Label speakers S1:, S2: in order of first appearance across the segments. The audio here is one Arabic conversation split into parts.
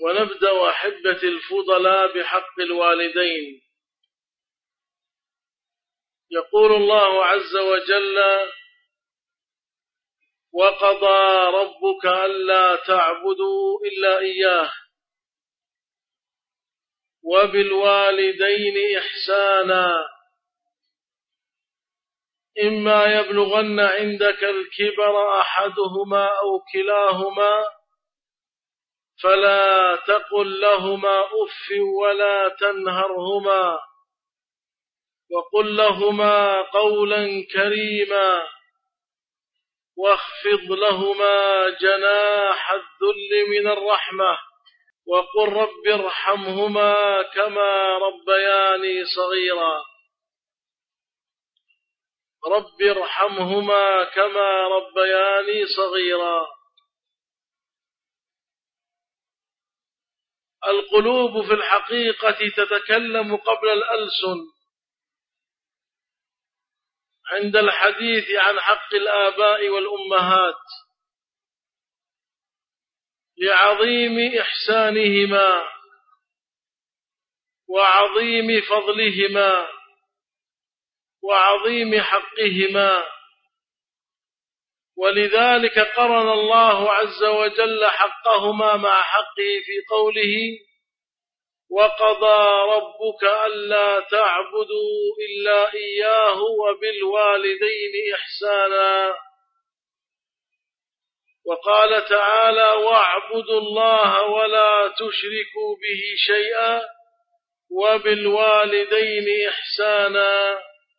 S1: ونبدأ أحبتي الفضلاء بحق الوالدين. يقول الله عز وجل: وقضى ربك ألا تعبدوا إلا إياه وبالوالدين إحسانا إما يبلغن عندك الكبر أحدهما أو كلاهما فلا تقل لهما أف ولا تنهرهما وقل لهما قولا كريما واخفض لهما جناح الذل من الرحمة وقل رب ارحمهما كما ربياني صغيرا. رب ارحمهما كما ربياني صغيرا. القلوب في الحقيقة تتكلم قبل الألسن عند الحديث عن حق الآباء والأمهات لعظيم إحسانهما وعظيم فضلهما وعظيم حقهما، ولذلك قرن الله عز وجل حقهما مع حقه في قوله: وقضى ربك ألا تعبدوا إلا إياه وبالوالدين إحسانا. وقال تعالى: واعبدوا الله ولا تشركوا به شيئا وبالوالدين إحسانا.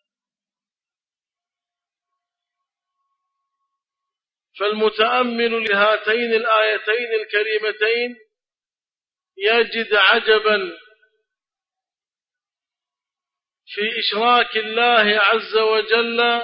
S1: فالمتأمل لهاتين الآيتين الكريمتين يجد عجبا في إشراك الله عز وجل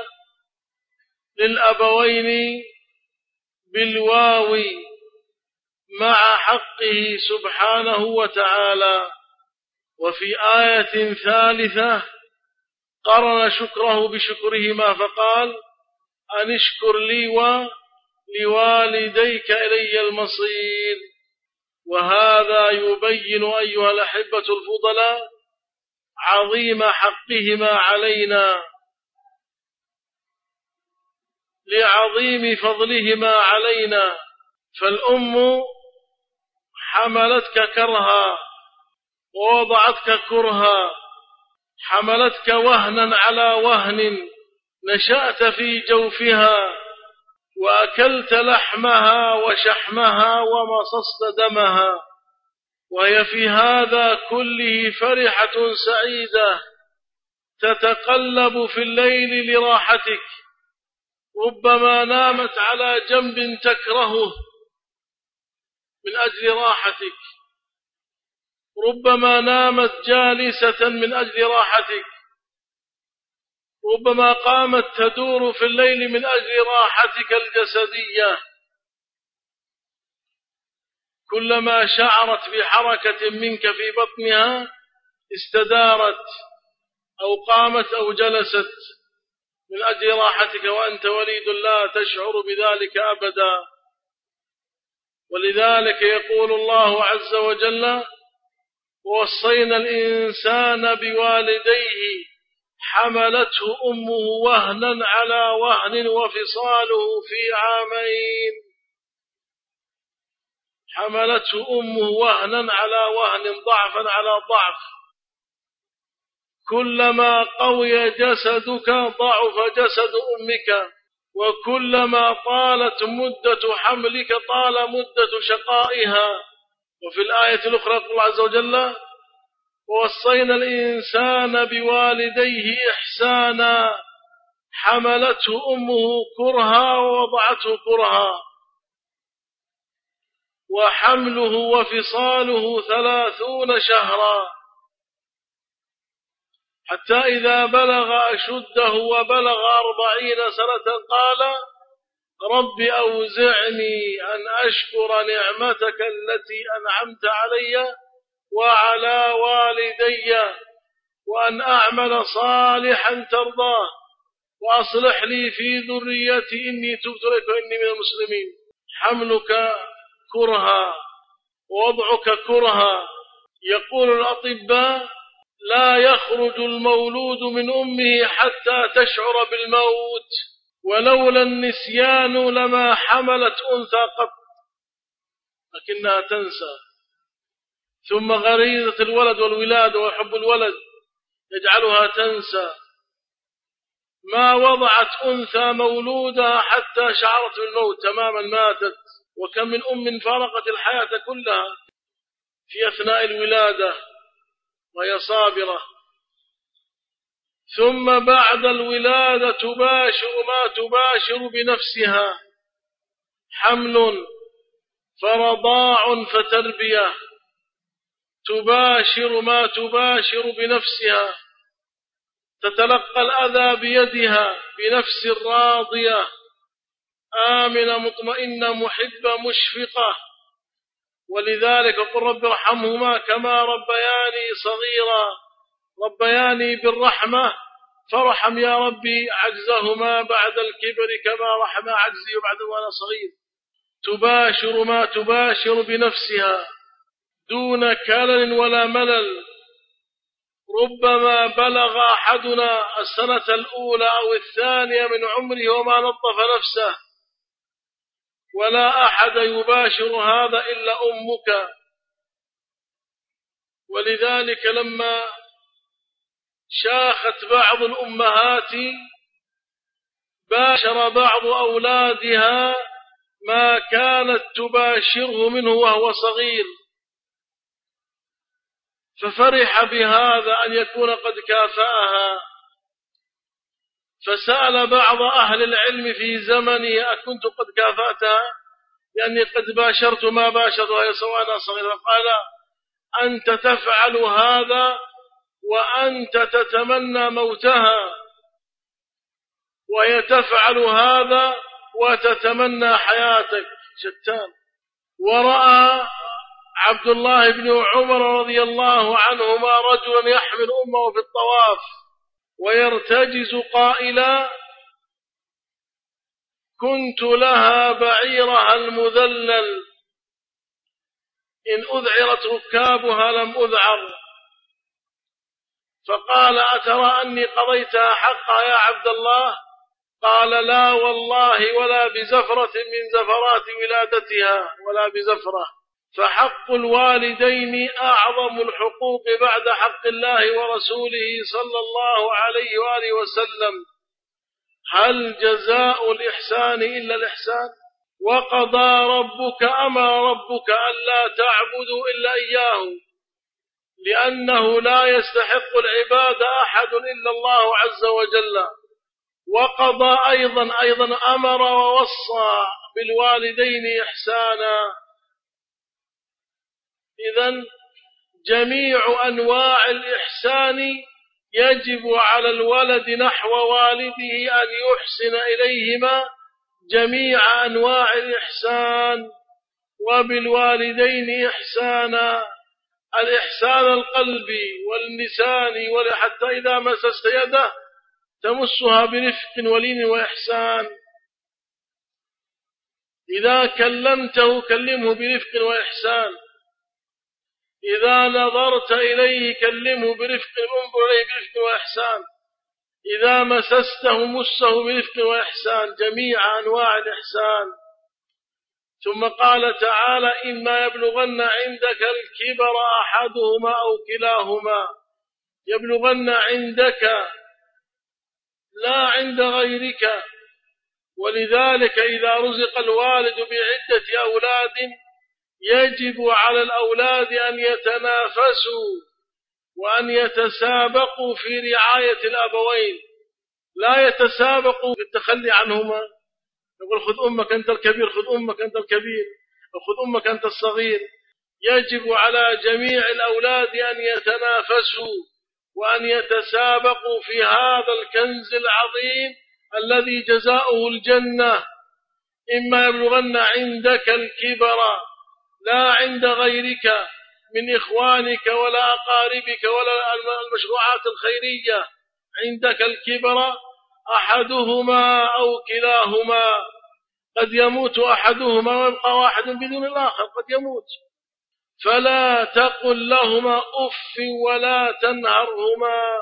S1: للأبوين بالواو مع حقه سبحانه وتعالى. وفي آية ثالثة قرن شكره بشكرهما فقال: أن اشكر لي ولوالديك إلي المصير. وهذا يبين أيها الأحبة الفضلاء عظيم حقهما علينا لعظيم فضلهما علينا. فالأم حملتك كرها ووضعتك كرها، حملتك وهنا على وهن، نشأت في جوفها وأكلت لحمها وشحمها ومصصت دمها، وهي في هذا كله فرحة سعيدة تتقلب في الليل لراحتك، ربما نامت على جنب تكرهه من أجل راحتك، ربما نامت جالسة من أجل راحتك، ربما قامت تدور في الليل من أجل راحتك الجسدية. كلما شعرت بحركة منك في بطنها استدارت أو قامت أو جلست من أجل راحتك، وأنت وليد لا تشعر بذلك أبدا. ولذلك يقول الله عز وجل: ووصينا الإنسان بوالديه حملته أمه وهنا على وهن وفصاله في عامين. حملته أمه وهنا على وهن، ضعفا على ضعف. كلما قوي جسدك ضعف جسد أمك، وكلما طالت مدة حملك طال مدة شقائها. وفي الآية الأخرى يقول الله عز وجل: ووصينا الإنسان بوالديه إحسانا حملته أمه كرها ووضعته كرها. وحمله وفصاله 30 شهرا، حتى إذا بلغ أشده وبلغ 40 سنة قال: رب أوزعني أن أشكر نعمتك التي أنعمت علي وعلى والدي وأن أعمل صالحا ترضاه وأصلح لي في ذريتي إني تبت إليك وإني من المسلمين. حملك كرها ووضعك كرها. يقول الأطباء: لا يخرج المولود من أمه حتى تشعر بالموت، ولولا النسيان لما حملت أنثى قط، لكنها تنسى. ثم غريزة الولد والولادة وحب الولد يجعلها تنسى. ما وضعت أنثى مولودها حتى شعرت بالموت تماما ماتت. وكم من أم فارقت الحياة كلها في أثناء الولادة وهي صابرة. ثم بعد الولادة تباشر ما تباشر بنفسها، حمل فرضاع فتربية، تباشر ما تباشر بنفسها، تتلقى الأذى بيدها بنفس راضية آمنة مطمئنة محبة مشفقة. ولذلك قل رب ارحمهما كما ربياني صغيرا، ربياني بالرحمة، فارحم يا ربي عجزهما بعد الكبر كما رحم عجزي بعد وأنا صغير. تباشر ما تباشر بنفسها دون كلل ولا ملل. ربما بلغ أحدنا السنة الأولى أو الثانية من عمره وما نظف نفسه، ولا أحد يباشر هذا إلا أمك. ولذلك لما شاخت بعض الأمهات باشر بعض أولادها ما كانت تباشره منه وهو صغير، ففرح بهذا أن يكون قد كافأها. فسأل بعض أهل العلم في زمنه: أكنت قد كافأتها؟ يعني قد باشرت ما باشرتها وأنا صغير؟ قال: أنت تفعل هذا وأنت تتمنى موتها، وهي تفعل هذا وتتمنى حياتك، شتان. ورأى عبد الله بن عمر رضي الله عنهما رجلا يحمل أمه في الطواف ويرتجز قائلا: كنت لها بعيرها المذلل، إن أذعرت ركابها لم أذعر. فقال: أترى أني قضيتها حقا يا عبد الله؟ قال: لا والله، ولا بزفرة من زفرات ولادتها، ولا بزفرة. فحق الوالدين أعظم الحقوق بعد حق الله ورسوله صلى الله عليه وآله وسلم. هل جزاء الإحسان إلا الإحسان؟ وقضى ربك أمر ربك ألا تعبدوا إلا إياه، لأنه لا يستحق العباد أحد إلا الله عز وجل. وقضى أيضا أمر ووصى بالوالدين إحسانا. إذن جميع أنواع الإحسان يجب على الولد نحو والده أن يحسن إليهما جميع أنواع الإحسان، وبالوالدين إحسانا. الإحسان القلبي واللساني، وحتى إذا مسست يده تمسها برفق ولين وإحسان. إذا كلمته كلمه برفق وإحسان. إذا نظرت إليه كلمه برفق، انظر إليه برفق وإحسان. إذا مسسته مسه برفق وإحسان، جميع أنواع الإحسان. ثم قال تعالى: إما يبلغن عندك الكبر أحدهما أو كلاهما. يبلغن عندك لا عند غيرك. ولذلك إذا رزق الوالد بعدة أولاد يجب على الأولاد أن يتنافسوا وأن يتسابقوا في رعاية الأبوين، لا يتسابقوا في التخلي عنهما. يقول: خذ أمك أنت الكبير، خذ أمك أنت الكبير، وخذ أمك أنت الصغير. يجب على جميع الأولاد أن يتنافسوا وأن يتسابقوا في هذا الكنز العظيم الذي جزاؤه الجنة. إما يبلغن عندك الكبر، لا عند غيرك من إخوانك ولا أقاربك ولا المشروعات الخيرية، عندك الكبر أحدهما أو كلاهما. قد يموت أحدهما ويبقى واحد بدون الآخر، قد يموت. فلا تقل لهما أف ولا تنهرهما.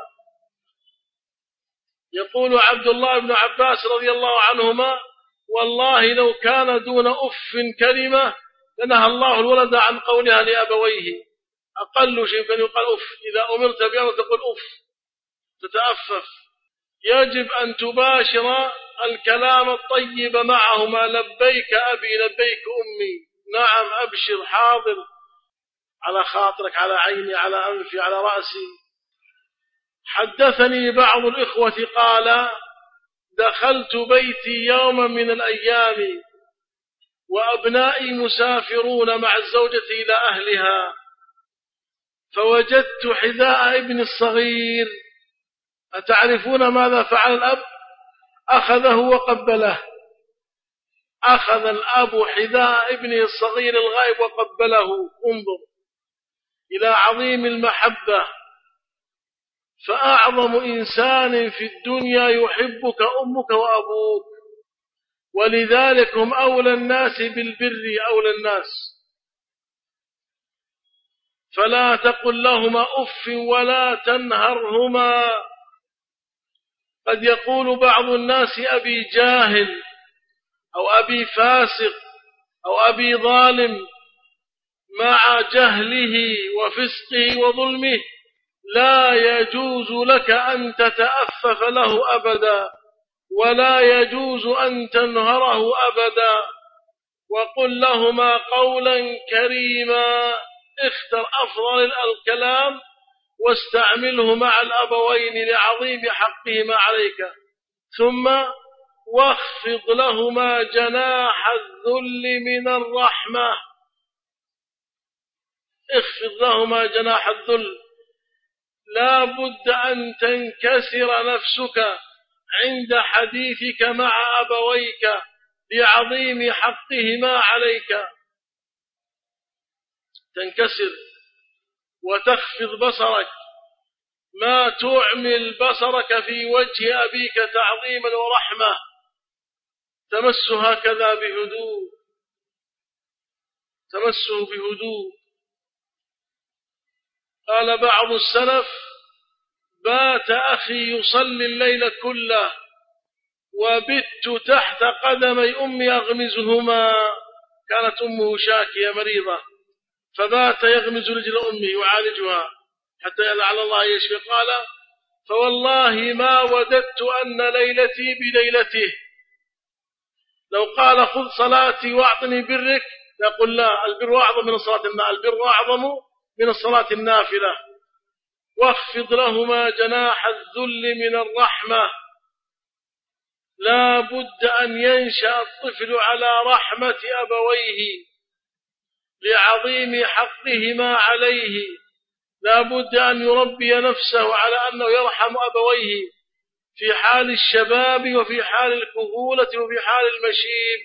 S1: يقول عبد الله بن عباس رضي الله عنهما: والله لو كان دون أف كلمة لنهى الله الولد عن قولها لأبويه. أقل شيء كان يقال أف، إذا أمرت بأمر تقول أف، تتأفف. يجب أن تباشر الكلام الطيب معهما: لبيك أبي، لبيك أمي، نعم، أبشر، حاضر، على خاطرك، على عيني، على أنفي، على رأسي. حدثني بعض الإخوة قال: دخلت بيتي يوما من الأيام وأبنائي مسافرون مع الزوجة إلى أهلها، فوجدت حذاء ابن الصغير. أتعرفون ماذا فعل الأب؟ أخذه وقبله. أخذ الأب حذاء ابنه الصغير الغائب وقبله. انظر إلى عظيم المحبة. فأعظم إنسان في الدنيا يحبك أمك وأبوك، ولذلك هم أولى الناس بالبر، أولى الناس. فلا تقل لهما أف ولا تنهرهما. قد يقول بعض الناس أبي جاهل، أو أبي فاسق، أو أبي ظالم، مع جهله وفسقه وظلمه لا يجوز لك أن تتأفف له أبدا، ولا يجوز أن تنهره أبدا. وقل لهما قولا كريما. اختر أفضل الكلام واستعمله مع الأبوين لعظيم حقهما عليك. ثم واخفض لهما جناح الذل من الرحمة. اخفض لهما جناح الذل. لا بد أن تنكسر نفسك عند حديثك مع أبويك لعظيم حقهما عليك. تنكسر وتخفض بصرك، ما تعمل بصرك في وجه أبيك تعظيما ورحمة. تمس هكذا بهدوء، تمسه بهدوء. قال بعض السلف: بات أخي يصلي الليل كله وبت تحت قدمي أمي أغمزهما. كانت أمه شاكية مريضة، فبات يغمز رجل أمه يعالجها حتى لعل الله يشفي. قال: فوالله ما وددت أن ليلتي بليلته. لو قال: خذ صلاتي واعطني برك، يقول: لا، البر أعظم من الصلاة النافلة، البر أعظم من الصلاة النافلة. واخفض لهما جناح الذل من الرحمة. لا بد أن ينشأ الطفل على رحمة أبويه لعظيم حقهما عليه. لا بد أن يربي نفسه على أنه يرحم أبويه في حال الشباب وفي حال الكهولة وفي حال المشيب.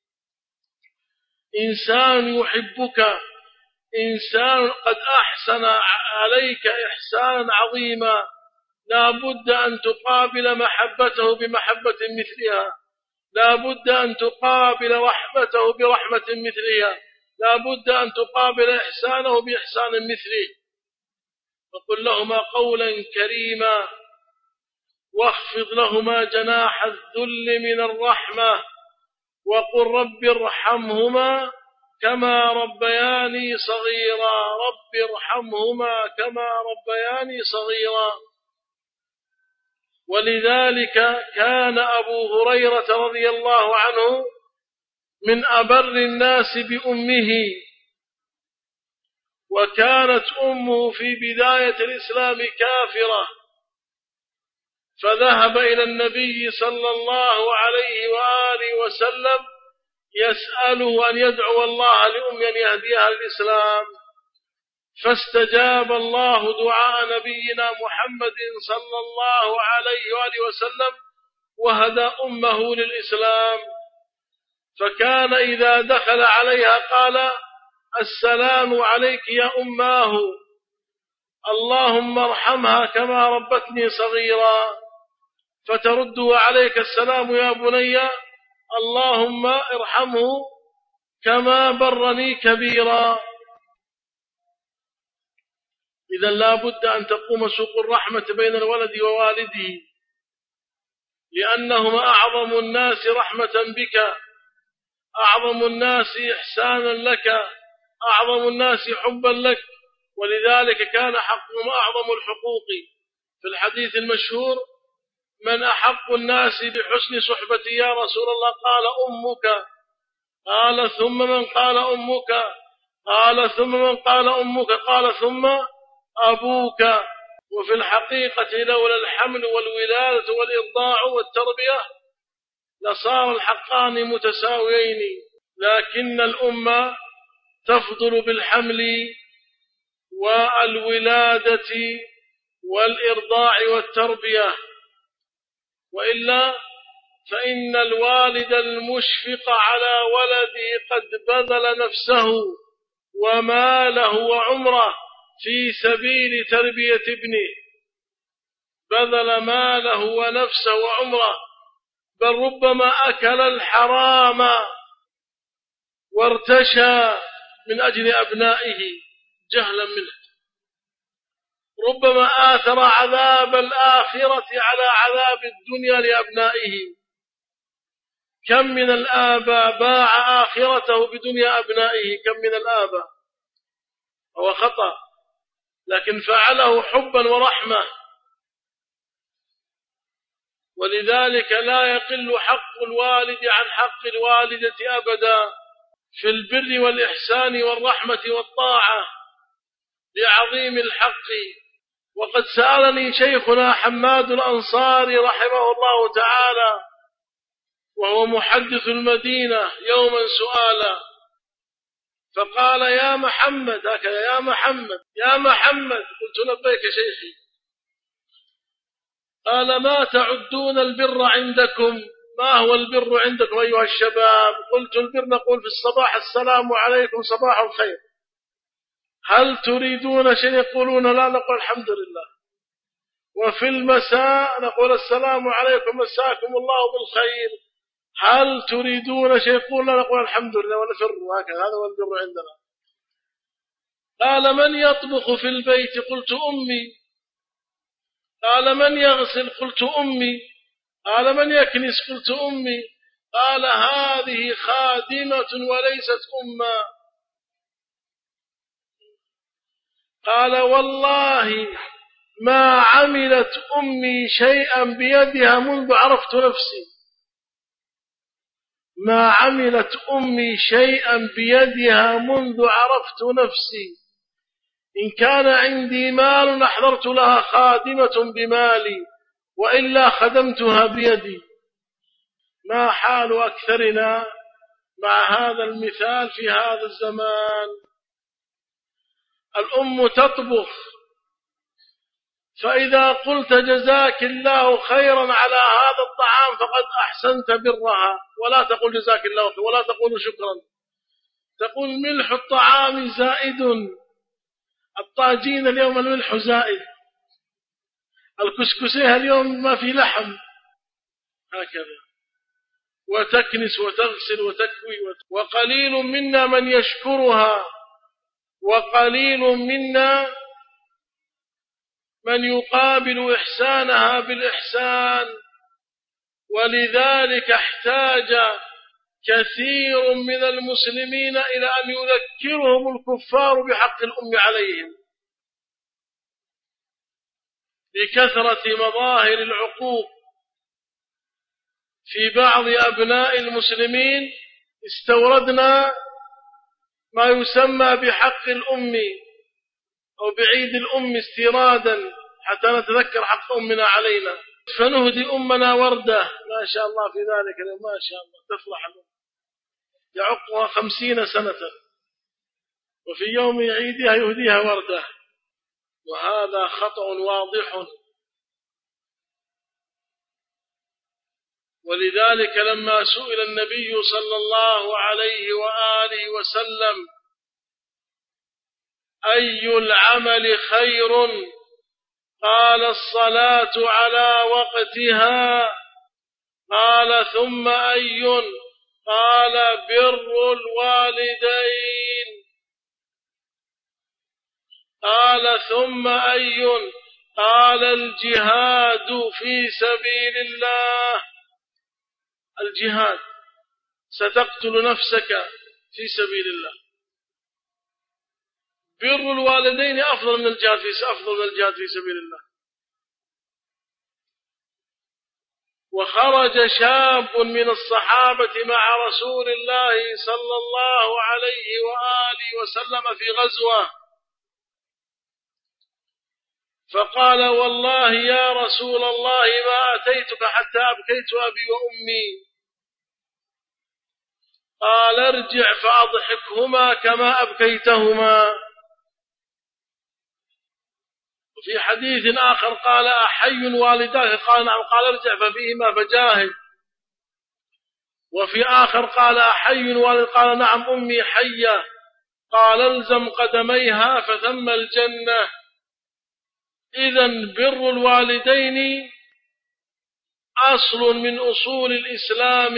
S1: إنسان يحبك، إنسان قد أحسن عليك إحسانا عظيما، لا بد أن تقابل محبته بمحبة مثلها، لا بد أن تقابل رحمته برحمة مثلها، لا بد أن تقابل إحسانه بإحسان مثله. وقل لهما قولا كريما. واخفض لهما جناح الذل من الرحمة. وقل رب ارحمهما كما ربياني صغيرا. رب ارحمهما كما ربياني صغيرا. ولذلك كان أبو هريرة رضي الله عنه من أبر الناس بأمه، وكانت أمه في بداية الإسلام كافرة، فذهب إلى النبي صلى الله عليه وآله وسلم يسأله أن يدعو الله لأمه أن يهديها للإسلام، فاستجاب الله دعاء نبينا محمد صلى الله عليه وآله وسلم وهدى أمه للإسلام. فكان إذا دخل عليها قال: السلام عليك يا أماه، اللهم ارحمها كما ربتني صغيرا. فترد: عليك السلام يا بني، اللهم ارحمه كما برني كبيرا. إذا لا بد أن تقوم سوق الرحمة بين الولد ووالده، لأنهما أعظم الناس رحمة بك، أعظم الناس إحسانا لك، أعظم الناس حبا لك، ولذلك كان حقهم أعظم الحقوق. في الحديث المشهور: من أحق الناس بحسن صحبتي يا رسول الله؟ قال أمك. قال ثم من؟ قال أمك. قال ثم من؟ قال أمك. قال ثم أبوك. وفي الحقيقة لولا الحمل والولادة والإرضاع والتربية لصار الحقان متساويين، لكن الأمة تفضل بالحمل والولادة والإرضاع والتربية، وإلا فإن الوالد المشفق على ولده قد بذل نفسه وماله وعمره في سبيل تربية ابنه، بذل ماله ونفسه وعمره، بل ربما أكل الحرام وارتشى من أجل أبنائه جهلا منه، ربما آثر عذاب الآخرة على عذاب الدنيا لأبنائه. كم من الآباء باع آخرته بدنيا أبنائه، كم من الآباء، هو خطأ لكن فعله حبا ورحمة. ولذلك لا يقل حق الوالد عن حق الوالدة أبدا في البر والإحسان والرحمة والطاعة لعظيم الحق. وقد سألني شيخنا حماد الأنصاري رحمه الله تعالى وهو محدث المدينة يوما سؤالا، فقال: يا محمد، هكذا، يا محمد يا محمد. قلت: لبيك شيخي. قال: ما تعدون البر عندكم؟ ما هو البر عندكم أيها الشباب؟ قلت: البر نقول في الصباح السلام عليكم صباح الخير. هل تريدون شيء؟ يقولون لا، نقول الحمد لله. وفي المساء نقول السلام عليكم مساكم الله بالخير. هل تريدون شيء؟ يقولون لا، نقول الحمد لله ونفر. هكذا، هذا هو البر عندنا. قال: من يطبخ في البيت؟ قلت: أمي. قال: من يغسل؟ قلت: أمي. قال: من يكنس؟ قلت: أمي. قال: هذه خادمة وليست أما. قال: والله ما عملت أمي شيئا بيدها منذ عرفت نفسي، ما عملت أمي شيئا بيدها منذ عرفت نفسي. إن كان عندي مال أحضرت لها خادمة بمالي، وإلا خدمتها بيدي. ما حال أكثرنا مع هذا المثال في هذا الزمان؟ الأم تطبخ، فإذا قلت جزاك الله خيرا على هذا الطعام فقد أحسنت برها، ولا تقول جزاك الله خيرا ولا تقول شكرا، تقول ملح الطعام زائد، الطاجين اليوم الملح زائد، الكسكسيه اليوم ما في لحم، هكذا. وتكنس وتغسل وتكوي وقليل منا من يشكرها، وقليل منا من يقابل إحسانها بالإحسان. ولذلك احتاج كثير من المسلمين إلى أن يذكرهم الكفار بحق الأم عليهم، لكثرة مظاهر العقوق في بعض أبناء المسلمين. استوردنا ما يسمى بحق الأم أو بعيد الأم استيرادا حتى نتذكر حق أمنا علينا، فنهدي أمنا وردة ما شاء الله في ذلك اليوم، ما شاء الله تفرح الأم، يعقها 50 سنة، وفي يوم عيدها يهديها وردة، وهذا خطأ واضح. ولذلك لما سئل النبي صلى الله عليه وآله وسلم أي العمل خير؟ قال: الصلاة على وقتها. قال: ثم أي؟ قال: بر الوالدين. قال ثم أي؟ قال الجهاد في سبيل الله. الجهاد، ستقتل نفسك في سبيل الله. بر الوالدين أفضل من الجهاد في سبيل الله. وخرج شاب من الصحابة مع رسول الله صلى الله عليه وآله وسلم في غزوة، فقال والله يا رسول الله ما أتيتك حتى أبكيت أبي وأمي. قال ارجع فأضحكهما كما أبكيتهما. وفي حديث آخر قال أحي والداك؟ قال نعم. قال ارجع ففيهما فجاهد. وفي آخر قال أحي والد؟ قال نعم أمي حية. قال الزم قدميها فثم الجنة. إذن بر الوالدين أصل من أصول الإسلام،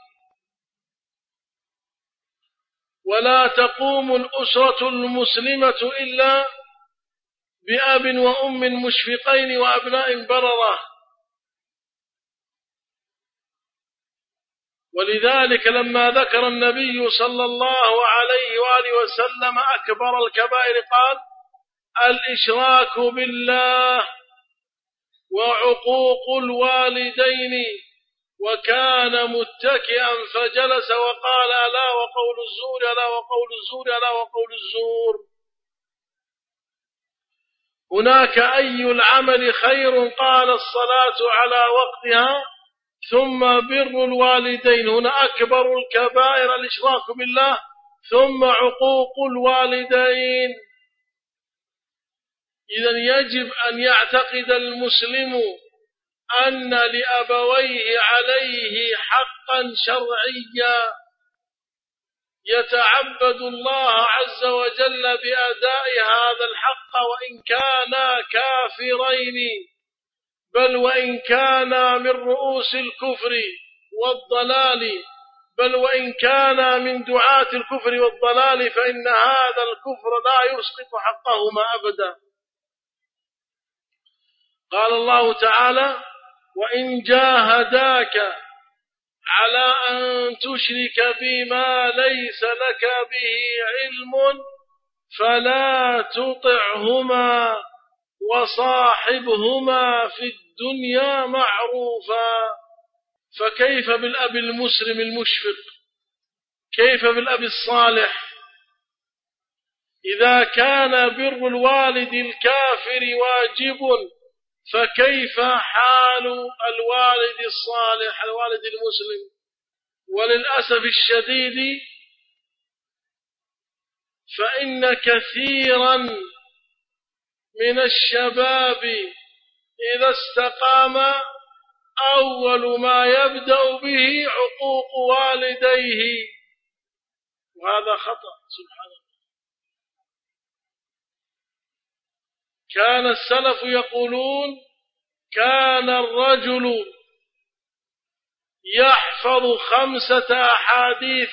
S1: ولا تقوم الأسرة المسلمة إلا بأب وأم مشفقين وأبناء بررة. ولذلك لما ذكر النبي صلى الله عليه وآله وسلم أكبر الكبائر قال الإشراك بالله وعقوق الوالدين، وكان متكئا فجلس وقال ألا وقول الزور ألا وقول الزور ألا وقول الزور. هناك أي العمل خير؟ قال الصلاة على وقتها ثم بر الوالدين. هنا أكبر الكبائر الإشراك بالله ثم عقوق الوالدين. إذن يجب أن يعتقد المسلم أن لأبويه عليه حقا شرعيا يتعبد الله عز وجل بأداء هذا الحق وإن كانا كافرين، بل وإن كانا من رؤوس الكفر والضلال، بل وإن كانا من دعاة الكفر والضلال، فإن هذا الكفر لا يسقط حقهما أبدا. قال الله تعالى وإن جاهداك على أن تشرك بما ليس لك به علم فلا تطعهما وصاحبهما في الدنيا معروفا. فكيف بالأب المسلم المشفق؟ كيف بالأب الصالح؟ إذا كان بر الوالد الكافر واجب، فكيف حال الوالد الصالح الوالد المسلم؟ وللأسف الشديد فإن كثيرا من الشباب إذا استقام أول ما يبدأ به عقوق والديه، وهذا خطأ. سبحان الله. كان السلف يقولون كان الرجل يحفظ 5 أحاديث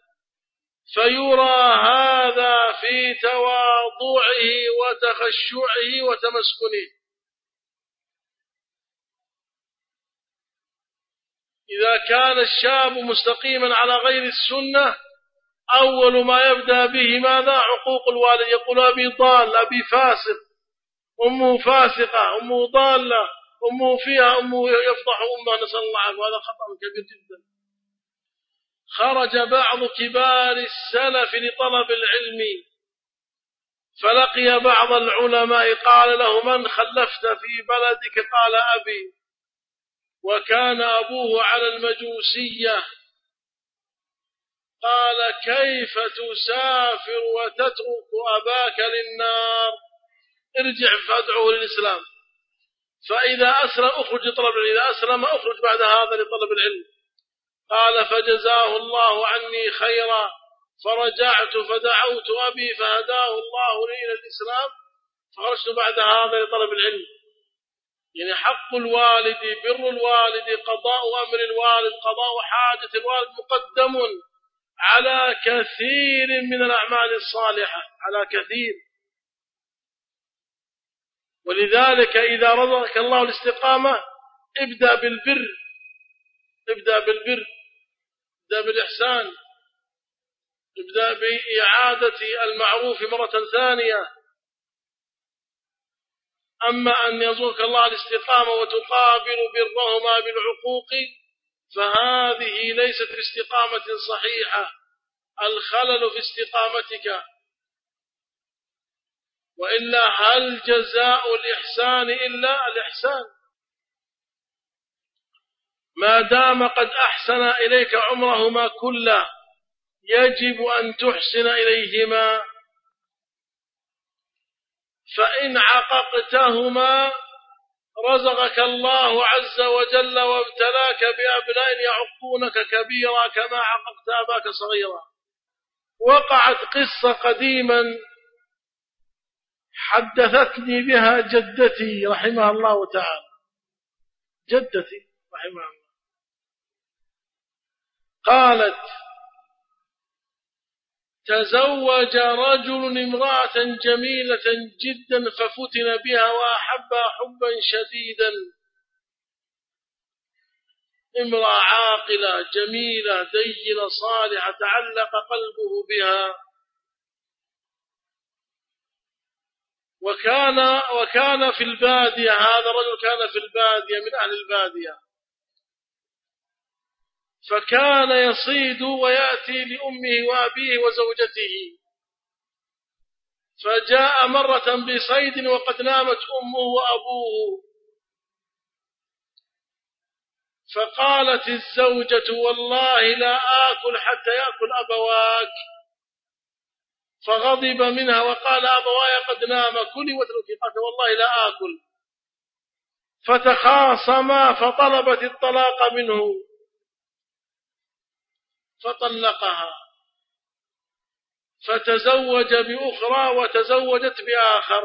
S1: فيرى هذا في تواضعه وتخشعه وتمسكنه. إذا كان الشاب مستقيما على غير السنة أول ما يبدأ به ماذا؟ عقوق الوالد. يقول أبي ضال، أبي فاسق، أمه فاسقة، أمه ضالة، أمه فيها، أمه يفضح أمه، نسأل الله عنه. وهذا خطأ كبير جدا. خرج بعض كبار السلف لطلب العلم فلقي بعض العلماء قال له من خلفت في بلدك؟ قال أبي، وكان أبوه على المجوسية. قال كيف تسافر وتترك أباك للنار؟ ارجع فادعوه للإسلام، فإذا أسلم أخرج لطلب العلم، إذا أسلم أخرج بعد هذا لطلب العلم. قال فجزاه الله عني خيرا، فرجعت فدعوت أبي فهداه الله لي إلى الإسلام، فخرجت بعد هذا لطلب العلم. يعني حق الوالد، بر الوالد، قضاء أمر الوالد، قضاء حاجة الوالد مقدم على كثير من الأعمال الصالحة، على كثير. ولذلك إذا رزقك الله الاستقامة ابدأ بالبر، ابدأ بالإحسان، ابدأ بإعادة المعروف مرة ثانية. أما أن يرزقك الله الاستقامة وتقابل برهما بالعقوق فهذه ليست باستقامة صحيحة، الخلل في استقامتك. وإلا هل جزاء الإحسان إلا الإحسان؟ ما دام قد أحسن إليك عمرهما كله يجب أن تحسن إليهما، فإن عققتهما رزقك الله عز وجل وابتلاك بأبناء يعقونك كبيرا كما عققت أباك صغيرا. وقعت قصة قديما حدثتني بها جدتي رحمها الله تعالى، جدتي رحمها الله قالت: تزوج رجل امرأة جميلة جدا ففتن بها وأحبها حبا شديدا، امرأة عاقلة جميلة دينة صالحة تعلق قلبه بها، وكان في البادية، هذا الرجل كان في البادية من أهل البادية، فكان يصيد ويأتي لأمه وأبيه وزوجته، فجاء مرة بصيد وقد نامت أمه وأبوه، فقالت الزوجة: والله لا آكل حتى يأكل أبواك، فغضب منها وقال: أبواي قد نام كلي واتركي، قالت: والله لا آكل. فتخاصما فطلبت الطلاق منه فطلقها، فتزوج بأخرى وتزوجت بآخر،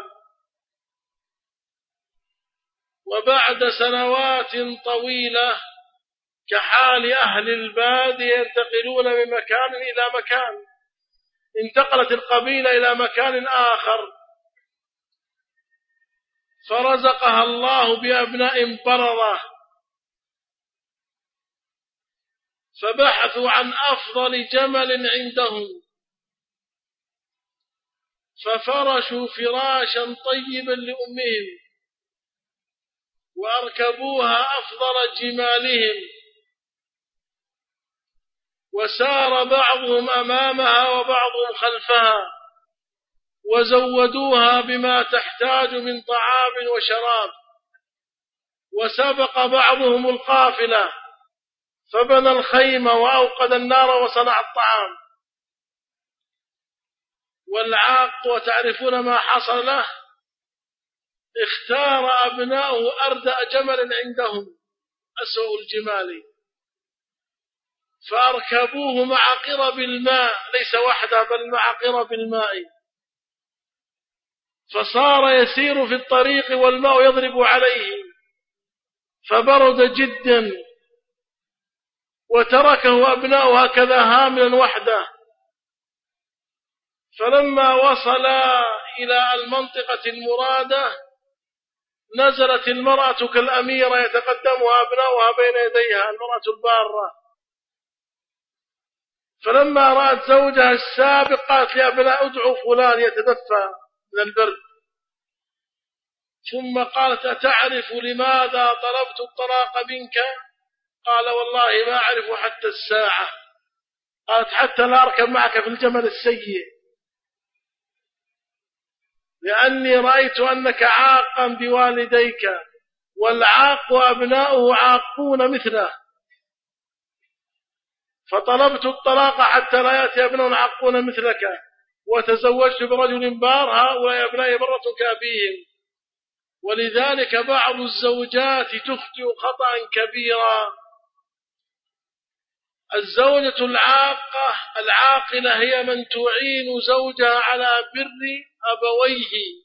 S1: وبعد سنوات طويلة كحال أهل البادية ينتقلون من مكان إلى مكان، انتقلت القبيلة إلى مكان آخر، فرزقها الله بأبناء بررة، فبحثوا عن أفضل جمل عندهم، ففرشوا فراشا طيبا لأمهم وأركبوها أفضل جمالهم، وسار بعضهم أمامها وبعضهم خلفها، وزودوها بما تحتاج من طعام وشراب، وسبق بعضهم القافلة فبنى الخيمة وأوقد النار وصنع الطعام. والعاق وتعرفون ما حصل له، اختار أبناؤه أردأ جمل عندهم أسوأ الجمال، فأركبوه مع قرب الماء، ليس وحده بل مع قرب الماء، فصار يسير في الطريق والماء يضرب عليه، فبرد جدا، وتركه أبناؤه هكذا هاملا وحده. فلما وصل إلى المنطقة المرادة نزلت المرأة كالأميرة يتقدمها أبناؤها بين يديها، المرأة البارة، فلما رأت زوجها السابق قالت: يا أبناء ادعوا فلان يتدفى من البرد. ثم قالت: أتعرف لماذا طلبت الطلاق منك؟ قال: والله ما أعرف حتى الساعة. قالت: حتى لا أركب معك في الجمل السيء، لأني رأيت أنك عاقا بوالديك، والعاق وأبناؤه عاقون مثله، فطلبت الطلاق حتى لا يأتي أبناء عاقون مثلك، وتزوجت برجل بار، هؤلاء أبنائي برة كأبيهم. ولذلك بعض الزوجات تخطئ خطأ كبيرا. الزوجة العاقلة هي من تعين زوجها على بر أبويه،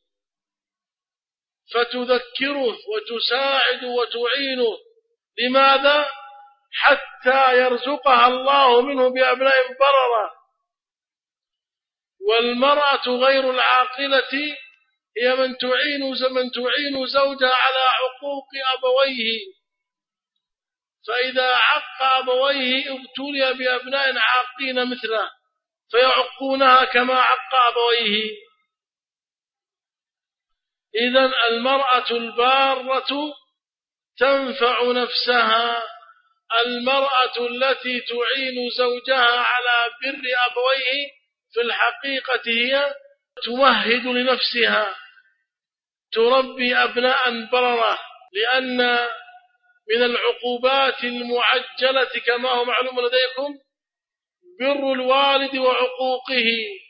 S1: فتذكره وتساعد وتعينه. لماذا؟ حتى يرزقها الله منه بأبناء بررة. والمرأة غير العاقلة هي من تعين زوجها على عقوق أبويه، فإذا عق أبويه ابتلي بأبناء عاقين مثله فيعقونها كما عق أبويه. إذن المرأة البارة تنفع نفسها، المرأة التي تعين زوجها على بر أبويه في الحقيقة هي تمهد لنفسها، تربي أبناء بررة، لأن من العقوبات المعجلة كما هو معلوم لديكم بر الوالد وعقوقه.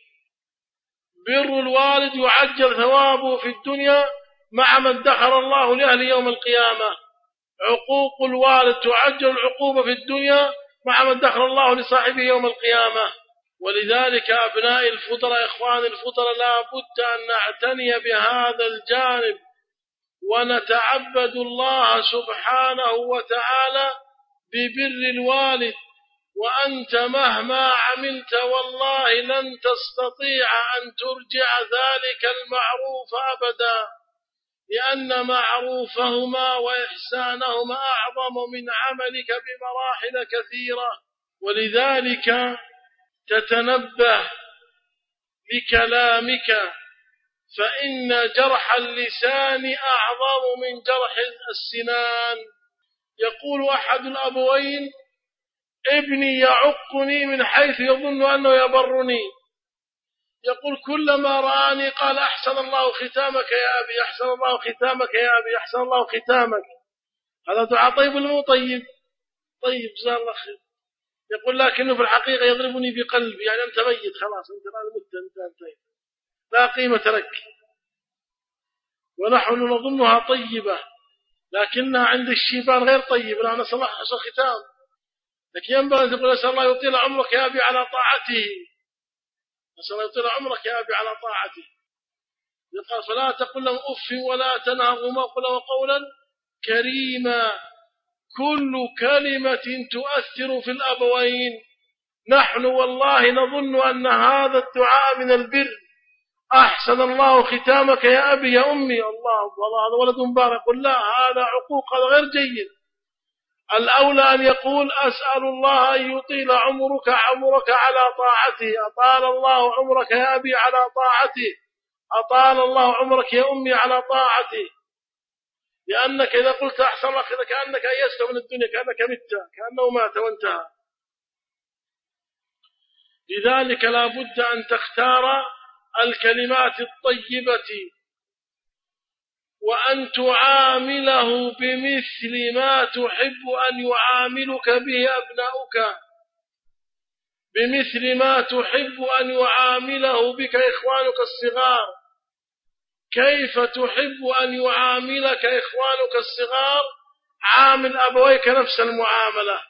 S1: بر الوالد يعجل ثوابه في الدنيا مع ما ادخر الله لأهل يوم القيامة، عقوق الوالد تعجل العقوبة في الدنيا مع ما ادخر الله لصاحبه يوم القيامة. ولذلك أبناء الفطرة إخوان الفطرة لا بد أن نعتني بهذا الجانب ونتعبد الله سبحانه وتعالى ببر الوالد. وأنت مهما عملت والله لن تستطيع أن ترجع ذلك المعروف أبدا، لأن معروفهما وإحسانهما أعظم من عملك بمراحل كثيرة. ولذلك تتنبه لكلامك، فإن جرح اللسان أعظم من جرح السنان. يقول أحد الأبوين: ابني يعقني من حيث يظن أنه يبرني، يقول كلما رآني قال أحسن الله ختامك يا أبي، أحسن الله ختامك يا أبي، أحسن الله ختامك. هذا دعاء طيب ولا طيب؟ طيب جزاه الله خير. يقول لكنه في الحقيقة يضربني بقلبي، يعني أنت ميت خلاص، أنت الآن مت، أنت لا قيمة لك. ونحن نظنها طيبة لكنها عند الشيبان غير طيب، لا نسأل الله حسن ختام. لكن ينبغي أن تقول أسأل الله يطيل عمرك يا أبي على طاعته، أسأل الله يطيل عمرك يا أبي على طاعته. يقال فلا تقل لهم أف ولا تنهرهما وقل لهم قولا كريما. كل كلمة تؤثر في الأبوين. نحن والله نظن أن هذا الدعاء من البر، أحسن الله ختامك يا أبي يا أمي، الله والله هذا ولد مبارك. قل لا، هذا عقوق، هذا غير جيد. الأولى أن يقول أسأل الله أن يطيل عمرك على طاعته، أطال الله عمرك يا أبي على طاعته، أطال الله عمرك يا أمي على طاعته. لأنك إذا قلت أحسن الله كأنك أيست من الدنيا، كأنك مت، كأنه مات وانتهى. لذلك لا بد أن تختار الكلمات الطيبة، وأن تعامله بمثل ما تحب أن يعاملك به أبناؤك، بمثل ما تحب أن يعامله بك إخوانك الصغار. كيف تحب أن يعاملك إخوانك الصغار؟ عامل أبويك نفس المعاملة.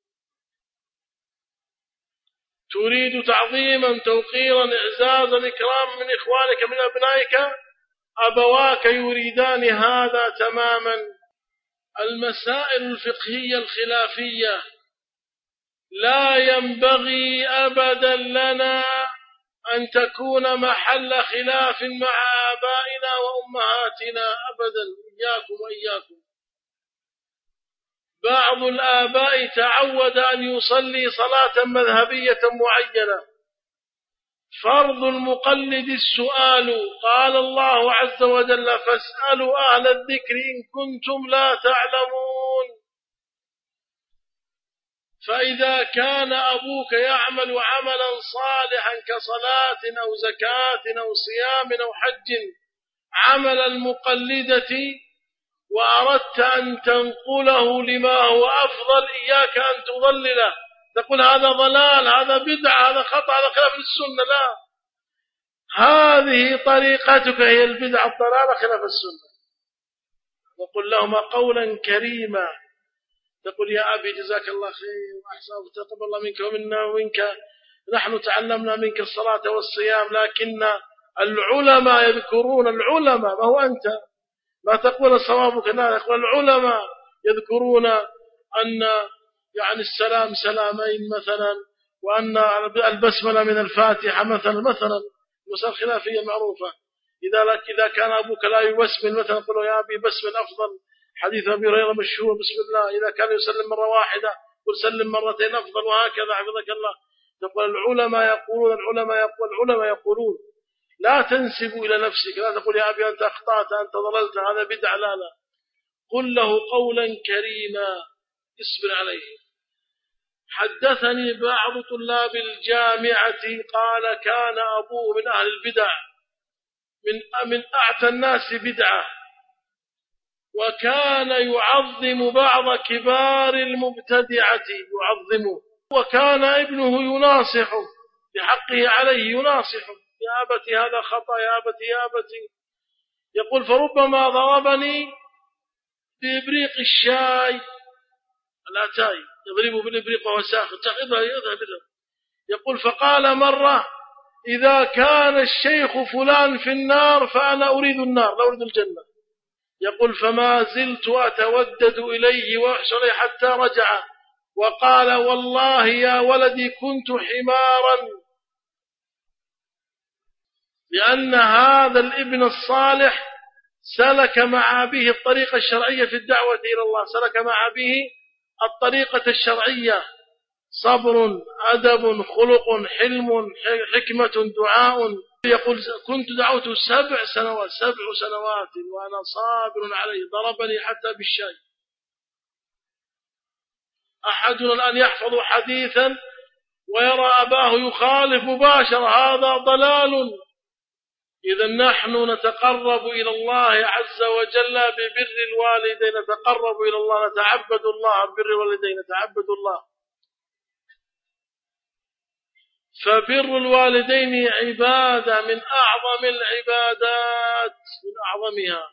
S1: تريد تعظيما توقيرا إعزازا إكراما من إخوانك من أبنائك، أبواك يريدان هذا تماما. المسائل الفقهية الخلافية لا ينبغي أبدا لنا أن تكون محل خلاف مع آبائنا وأمهاتنا أبدا، إياكم وإياكم. بعض الآباء تعود أن يصلي صلاة مذهبية معينة، فرض المقلد السؤال. قال الله عز وجل: فاسألوا أهل الذكر إن كنتم لا تعلمون. فإذا كان أبوك يعمل عملا صالحا كصلاة أو زكاة أو صيام أو حج، عمل المقلدة، وأردت أن تنقله لما هو أفضل، إياك أن تضلله تقول هذا ضلال، هذا بدعة، هذا خطأ، هذا خلاف السنة. لا، هذه طريقتك هي البدعة الضلالة خلاف السنة. وقل لهما قولا كريما، تقول يا أبي جزاك الله خير وأحسن وتقبل الله منك ومنا ومنك، نحن تعلمنا منك الصلاة والصيام، لكن العلماء يذكرون، العلماء ما هو أنت ما تقول صوابك، لا، يقول العلماء يذكرون أن يعني السلام سلامين مثلا، وأن البسملة من الفاتحة مثلا، مسألة خلافية معروفة. إذا كان أبوك لا يبسمل مثلا قل يا أبي بسمل أفضل، حديث أبي هريرة مشهور بسم الله. إذا كان يسلم مرة واحدة قل سلم مرتين أفضل، وهكذا حفظك الله. تقول العلماء يقولون لا تنسب إلى نفسك، لا تقول يا أبي أنت أخطأت أنت ضللت هذا بدع، لا قل له قولا كريما اصبر عليه. حدثني بعض طلاب الجامعة قال كان أبوه من أهل البدع، من أعتى الناس بدعة، وكان يعظم بعض كبار المبتدعة يعظمه، وكان ابنه يناصحه بحقه عليه، يناصحه يا أبتي هذا خطأ يا أبتي يا أبتي. يقول فربما ضربني بإبريق الشاي الأتاي، يضربه بالإبريق وهو ساخن، اذهب. يقول فقال مرة إذا كان الشيخ فلان في النار فأنا أريد النار لا أريد الجنة. يقول فما زلت أتودد إليه وأحشر حتى رجع وقال والله يا ولدي كنت حمارا، لأن هذا الابن الصالح سلك مع أبيه الطريقة الشرعية في الدعوة إلى الله، سلك مع أبيه الطريقة الشرعية، صبر أدب خلق حلم حكمة دعاء. يقول كنت دعوت 7 سنوات وأنا صابر عليه، ضربني حتى بالشاي. أحدنا الآن يحفظ حديثا ويرى أباه يخالف مباشرة، هذا ضلال. إذا نحن نتقرب إلى الله عز وجل ببر الوالدين، نتقرب إلى الله، نتعبد الله ببر الوالدين، نتعبد الله. فبر الوالدين عبادة من أعظم العبادات، من أعظمها.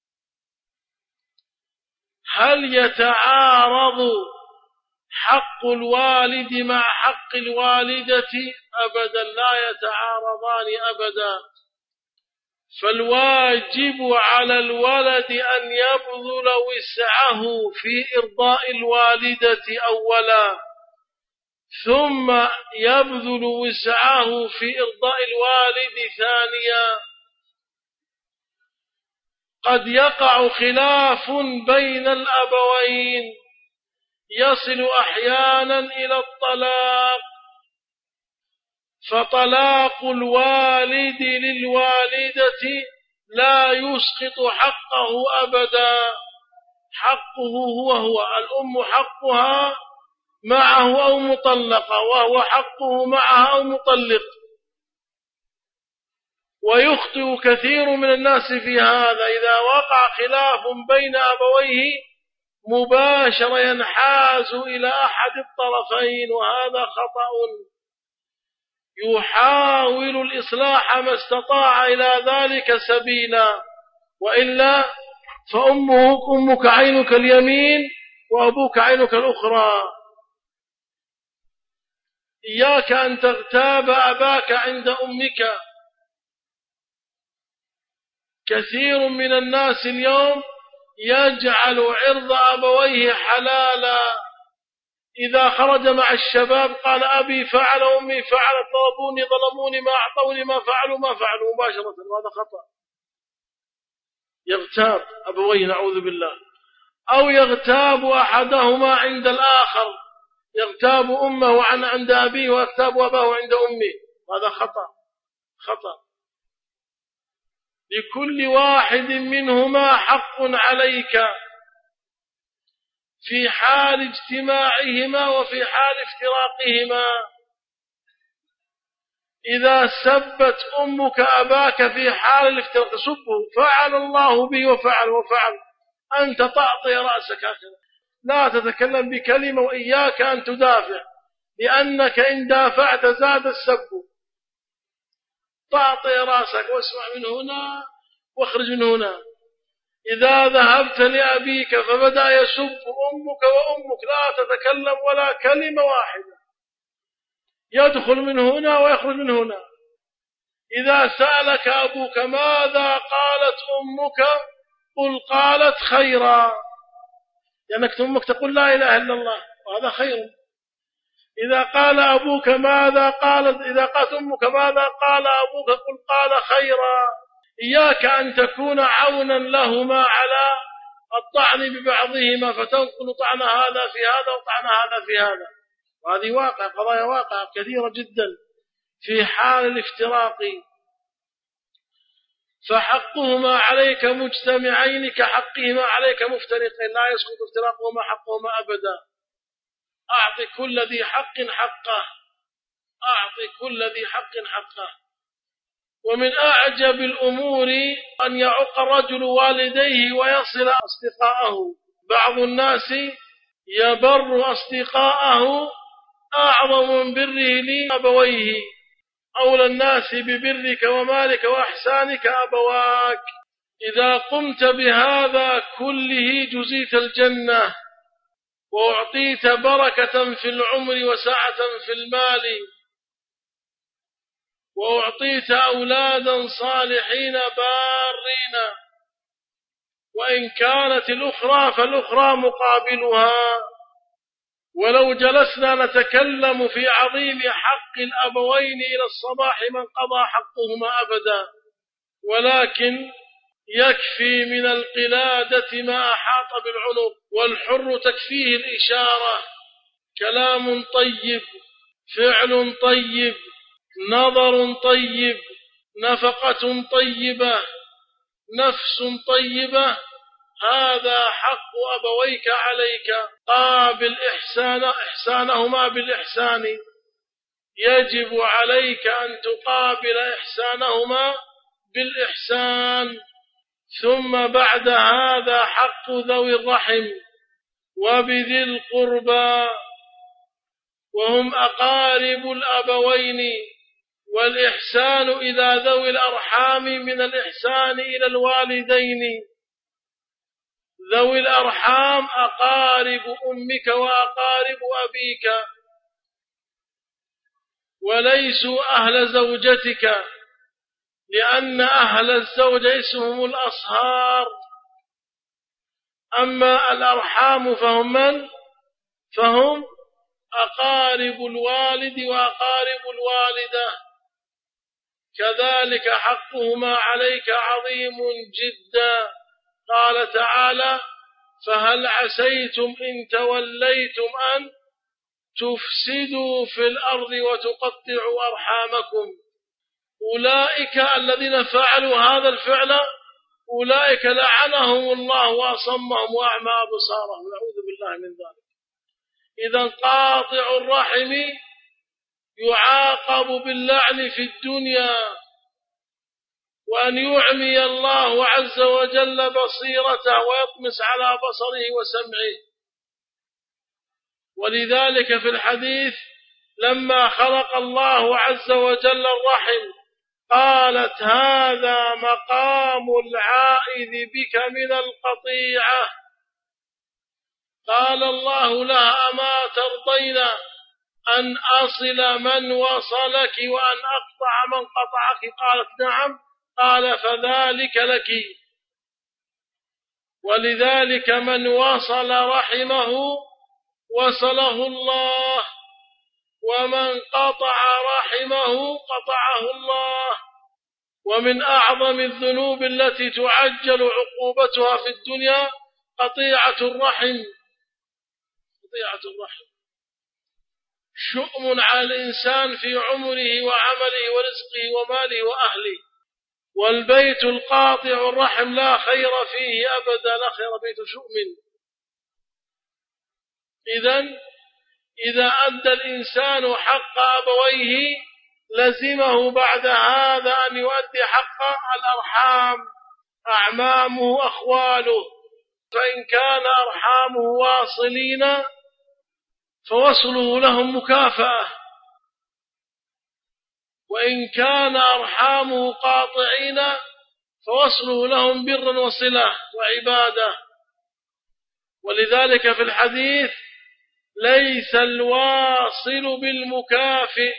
S1: هل يتعارض حق الوالد مع حق الوالدة؟ أبدا لا يتعارضان أبدا. فالواجب على الولد أن يبذل وسعه في إرضاء الوالدة أولا، ثم يبذل وسعه في إرضاء الوالد ثانيا. قد يقع خلاف بين الأبوين يصل أحيانا إلى الطلاق، فطلاق الوالد للوالدة لا يسقط حقه أبدا، حقه هو الأم حقها معه أو مطلقة، وهو حقه معها أو مطلق. ويخطئ كثير من الناس في هذا، إذا وقع خلاف بين أبويه مباشرة ينحاز إلى أحد الطرفين، وهذا خطأ. يحاول الإصلاح ما استطاع إلى ذلك سبيلا، وإلا فأمك عينك اليمين وأبوك عينك الأخرى. إياك أن تغتاب أباك عند أمك. كثير من الناس اليوم يجعل عرض أبويه حلالا، إذا خرج مع الشباب قال أبي فعل أمي فعلت ضربوني ظلموني ما أعطوني ما فعلوا مباشرة، وهذا خطأ. يغتاب أبويه نعوذ بالله، أو يغتاب أحدهما عند الآخر، يغتاب أمه عند أبيه ويغتاب أباه عند أمه، هذا خطأ. لكل واحد منهما حق عليك في حال اجتماعهما وفي حال افتراقهما. إذا سبت أمك أباك في حال الافتراق سبه، فعل الله به وفعل، أنت تعطي رأسك هكذا، لا تتكلم بكلمة، وإياك أن تدافع، لأنك إن دافعت زاد السب. تعطي رأسك واسمع من هنا واخرج من هنا. إذا ذهبت لأبيك فبدأ يسب أمك وأمك، لا تتكلم ولا كلمة واحدة، يدخل من هنا ويخرج من هنا. إذا سألك أبوك ماذا قالت أمك قل قالت خيرا، لأنك أمك تقول لا إله إلا الله وهذا خير. إذا قال أبوك ماذا قالت، إذا قالت أمك ماذا قال أبوك قل قال خيرا. إياك أن تكون عونا لهما على الطعن ببعضهما فتنقل طعن هذا في هذا وطعن هذا في هذا. وهذه قضايا واقع كثيرة جدا في حال الافتراق. فحقهما عليك مجتمعين كحقهما عليك مفترقين، لا يسقط افتراقهما حقهما أبدا. أعط كل ذي حق حقه، أعط كل ذي حق حقه. ومن أعجب الأمور أن يعق الرجل والديه ويصل أصدقاءه. بعض الناس يبر أصدقاءه أعظم من بره لأبويه. أولى الناس ببرك ومالك وإحسانك أبواك. إذا قمت بهذا كله جزيت الجنة وأعطيت بركة في العمر وسعة في المال، وأعطيت أولادا صالحين بارين. وإن كانت الأخرى فالأخرى مقابلها. ولو جلسنا نتكلم في عظيم حق الأبوين إلى الصباح من قضى حقهما أبدا، ولكن يكفي من القلادة ما أحاط بالعنق، والحر تكفيه الإشارة. كلام طيب، فعل طيب، نظر طيب، نفقة طيبة، نفس طيبة، هذا حق أبويك عليك. قابل إحسانهما بالإحسان. يجب عليك أن تقابل إحسانهما بالإحسان. ثم بعد هذا حق ذوي الرحم وبذي القربى، وهم أقارب الأبوين. والإحسان إلى ذوي الأرحام من الإحسان إلى الوالدين. ذوي الأرحام أقارب أمك وأقارب أبيك، وليسوا أهل زوجتك، لأن أهل الزوجة اسمهم الأصهار. أما الأرحام فهم من؟ فهم أقارب الوالد وأقارب الوالدة. كذلك حقهما عليك عظيم جدا. قال تعالى: فهل عسيتم إن توليتم أن تفسدوا في الأرض وتقطعوا أرحامكم. أولئك الذين فعلوا هذا الفعل أولئك لعنهم الله وأصمهم وأعمى أبصارهم، نعوذ بالله من ذلك. إذا قاطع الرحم يعاقب باللعن في الدنيا، وأن يعمي الله عز وجل بصيرته ويطمس على بصره وسمعه. ولذلك في الحديث لما خلق الله عز وجل الرحم قالت: هذا مقام العائذ بك من القطيعة. قال الله لها: أما ترضين أن أصل من وصلك وأن أقطع من قطعك؟ قالت: نعم. قال: فذلك لك. ولذلك من وصل رحمه وصله الله، ومن قطع رحمه قطعه الله. ومن أعظم الذنوب التي تعجل عقوبتها في الدنيا قطيعة الرحم. قطيعة الرحم شؤم على الإنسان في عمره وعمله ورزقه وماله وأهله. والبيت القاطع الرحم لا خير فيه أبدا، لا خير بيت شؤم. إذا أدى الإنسان حق أبويه لزمه بعد هذا أن يؤدي حق الأرحام، أعمامه أخواله. فإن كان أرحامه واصلين فوصله لهم مكافأة، وإن كان أرحامه قاطعين فوصله لهم برا وصلة وعبادة. ولذلك في الحديث: ليس الواصل بالمكافئ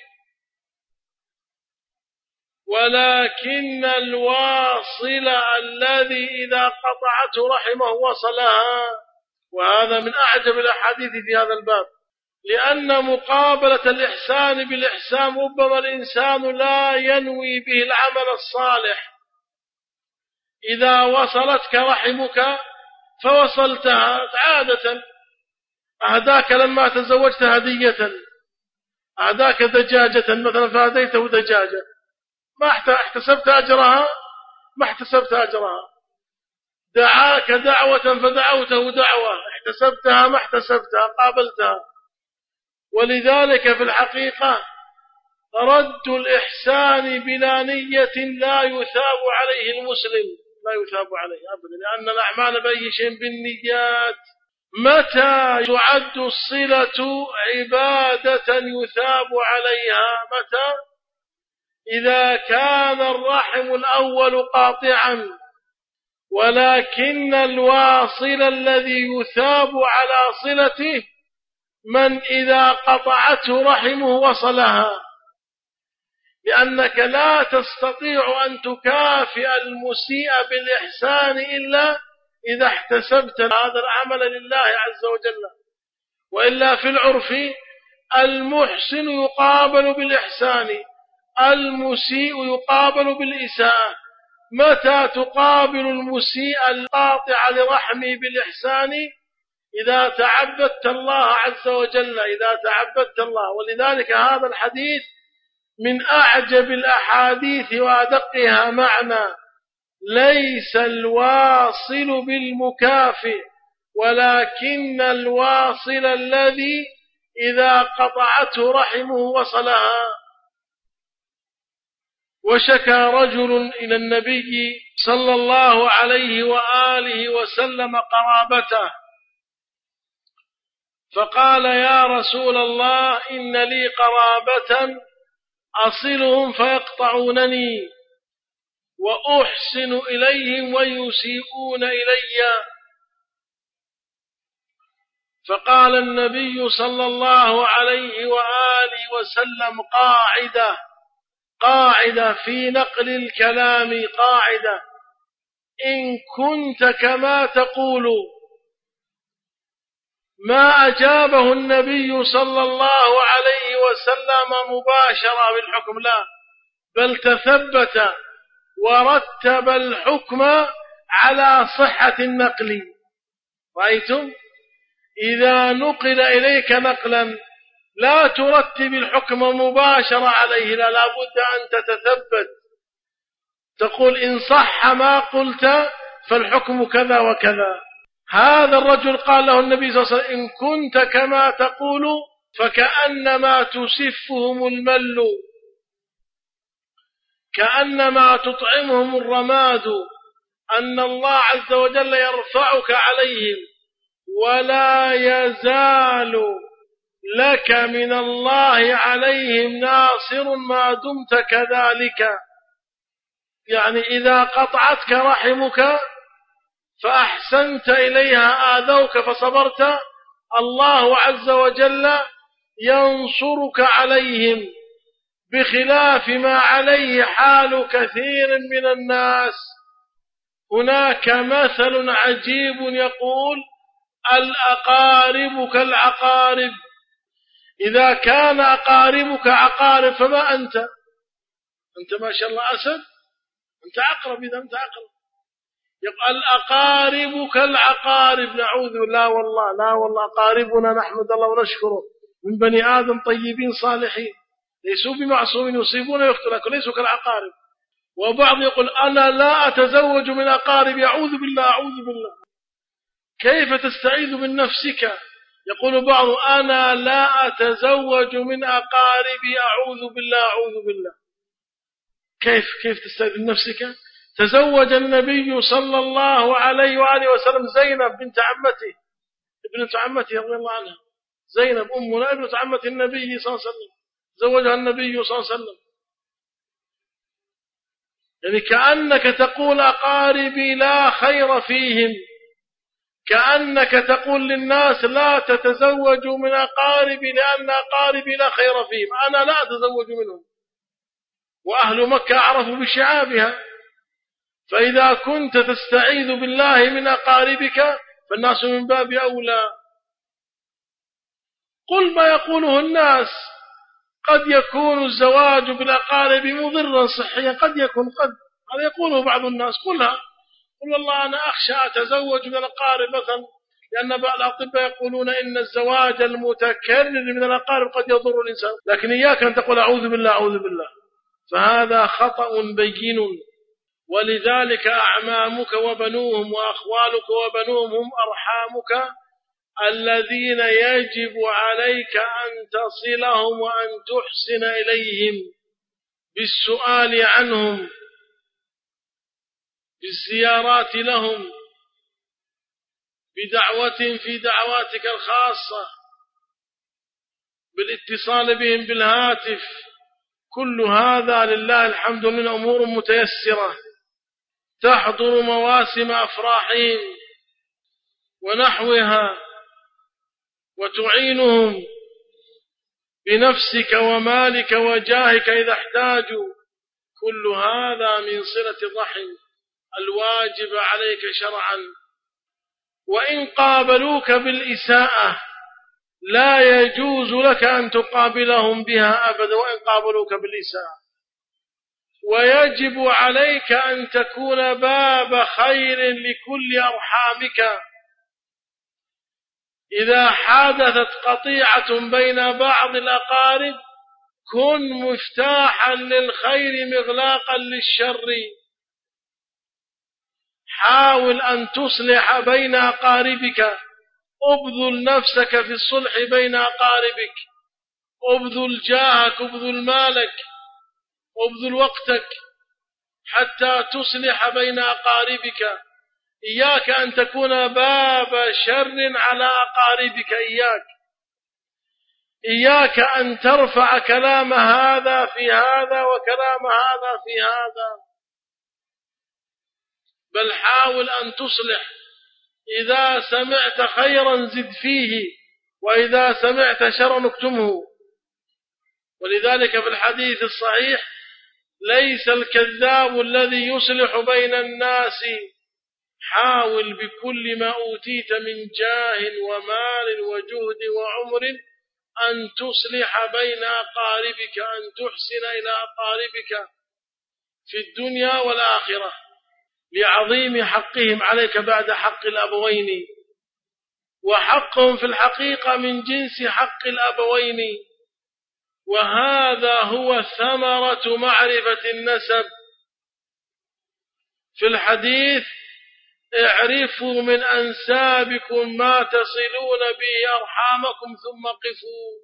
S1: ولكن الواصل الذي إذا قطعته رحمه وصلها. وهذا من أعجب الأحاديث في هذا الباب، لأن مقابلة الإحسان بالإحسان ربما الإنسان لا ينوي به العمل الصالح، إذا وصلتك رحمك فوصلتها عادة. أهداك لما تزوجت هدية، أهداك دجاجة مثلا فهديته دجاجة، ما احتسبت أجرها، ما احتسبت أجرها. دعاك دعوة فدعوته دعوة، احتسبتها ما احتسبتها، قابلتها. ولذلك في الحقيقة رد الإحسان بلا نية لا يثاب عليه المسلم، لا يثاب عليه أبدا، لأن الأعمال بأي شيء بالنيات. متى تعد الصلة عبادة يثاب عليها؟ متى؟ إذا كان الرحم الأول قاطعا، ولكن الواصل الذي يثاب على صلته من إذا قطعته رحمه وصلها، لأنك لا تستطيع أن تكافئ المسيء بالإحسان إلا إذا احتسبت هذا العمل لله عز وجل. وإلا في العرف المحسن يقابل بالإحسان، المسيء يقابل بالإساءة. متى تقابل المسيء القاطع لرحمه بالإحسان؟ إذا تعبدت الله عز وجل، إذا تعبدت الله. ولذلك هذا الحديث من أعجب الأحاديث وأدقها معنى: ليس الواصل بالمكافئ، ولكن الواصل الذي إذا قطعته رحمه وصلها. وشكى رجل إلى النبي صلى الله عليه وآله وسلم قرابته، فقال: يا رسول الله، إن لي قرابة أصلهم فيقطعونني، وأحسن إليهم ويسيئون إلي. فقال النبي صلى الله عليه وآله وسلم: قاعدة في نقل الكلام، قاعدة: إن كنت كما تقول. ما أجابه النبي صلى الله عليه وسلم مباشرة بالحكم، لا، بل تثبت ورتب الحكم على صحة النقل. رأيتم؟ إذا نقل إليك نقلا لا ترتب الحكم مباشرة عليه، لا، لابد أن تتثبت، تقول إن صح ما قلت فالحكم كذا وكذا. هذا الرجل قال له النبي صلى الله عليه وسلم: إن كنت كما تقول فكأنما تسفهم المل، كأنما تطعمهم الرماد، أن الله عز وجل يرفعك عليهم، ولا يزال لك من الله عليهم ناصر ما دمت كذلك. يعني إذا قطعتك رحمك فأحسنت إليها، آذوك فصبرت، الله عز وجل ينصرك عليهم، بخلاف ما عليه حال كثير من الناس. هناك مثل عجيب يقول: الأقارب كالعقارب. إذا كان أقاربك عقارب فما أنت؟ أنت ما شاء الله أسد، أنت عقرب. إذا أنت عقرب يقول الأقارب كالعقارب. نعوذ بالله. والله لا، والله أقاربنا نحمد الله ونشكره، من بني آدم طيبين صالحين، ليسوا بمعصومين، يصيبون ويخطئون، لكن ليسوا كالعقارب. وبعض يقول أنا لا أتزوج من أقارب. أعوذ بالله، أعوذ بالله. كيف تستعيذ من نفسك؟ يقول بعض أنا لا أتزوج من أقاربي. أعوذ بالله، أعوذ بالله. كيف تستعيذ من نفسك؟ تزوج النبي صلى الله عليه وآله وسلم زينب بنت عمته، ابنة عمته رضي الله عنها، زينب أمنا ابنة عمة النبي صلى الله عليه وسلم، زوجها النبي صلى الله عليه وسلم. يعني كأنك تقول أقاربي لا خير فيهم، كأنك تقول للناس لا تتزوجوا من أقاربي لأن أقاربي لا خير فيهم. أنا لا أتزوج منهم، وأهل مكة أعرفوا بشعابها. فإذا كنت تستعيذ بالله من أقاربك فالناس من باب أولى. قل ما يقوله الناس. قد يكون الزواج بالأقارب مضرا صحيا، قد يكون، هذا يقوله بعض الناس. قلها قل والله أنا أخشى أتزوج من الأقارب مثلا، لأن بعض الأطباء يقولون إن الزواج المتكرر من الأقارب قد يضر الإنسان، لكن إياك أن تقول أعوذ بالله أعوذ بالله، فهذا خطأ بين. ولذلك أعمامك وبنوهم وأخوالك وبنوهم هم أرحامك الذين يجب عليك أن تصلهم وأن تحسن إليهم بالسؤال عنهم، بالزيارات لهم، بدعوة في دعواتك الخاصة، بالاتصال بهم بالهاتف. كل هذا لله الحمد من أمور متيسرة، تحضر مواسم أفراحهم ونحوها، وتعينهم بنفسك ومالك وجاهك إذا احتاجوا. كل هذا من صلة الرحم الواجب عليك شرعا. وإن قابلوك بالإساءة لا يجوز لك أن تقابلهم بها أبدا، وإن قابلوك بالإساءة. ويجب عليك أن تكون باب خير لكل أرحامك. إذا حدثت قطيعة بين بعض الأقارب كن مفتاحا للخير مغلاقا للشر. حاول أن تصلح بين أقاربك، ابذل نفسك في الصلح بين أقاربك، ابذل جاهك، ابذل مالك، ابذل وقتك حتى تصلح بين أقاربك. إياك أن تكون باب شر على أقاربك، إياك أن ترفع كلام هذا في هذا وكلام هذا في هذا، بل حاول أن تصلح. إذا سمعت خيرا زد فيه، وإذا سمعت شرا اكتمه. ولذلك في الحديث الصحيح ليس الكذاب الذي يصلح بين الناس. حاول بكل ما أوتيت من جاه ومال وجهد وعمر أن تصلح بين أقاربك، أن تحسن إلى أقاربك في الدنيا والآخرة، لعظيم حقهم عليك بعد حق الأبوين. وحقهم في الحقيقة من جنس حق الأبوين. وهذا هو ثمرة معرفة النسب. في الحديث اعرفوا من أنسابكم ما تصلون به أرحامكم ثم قفوا.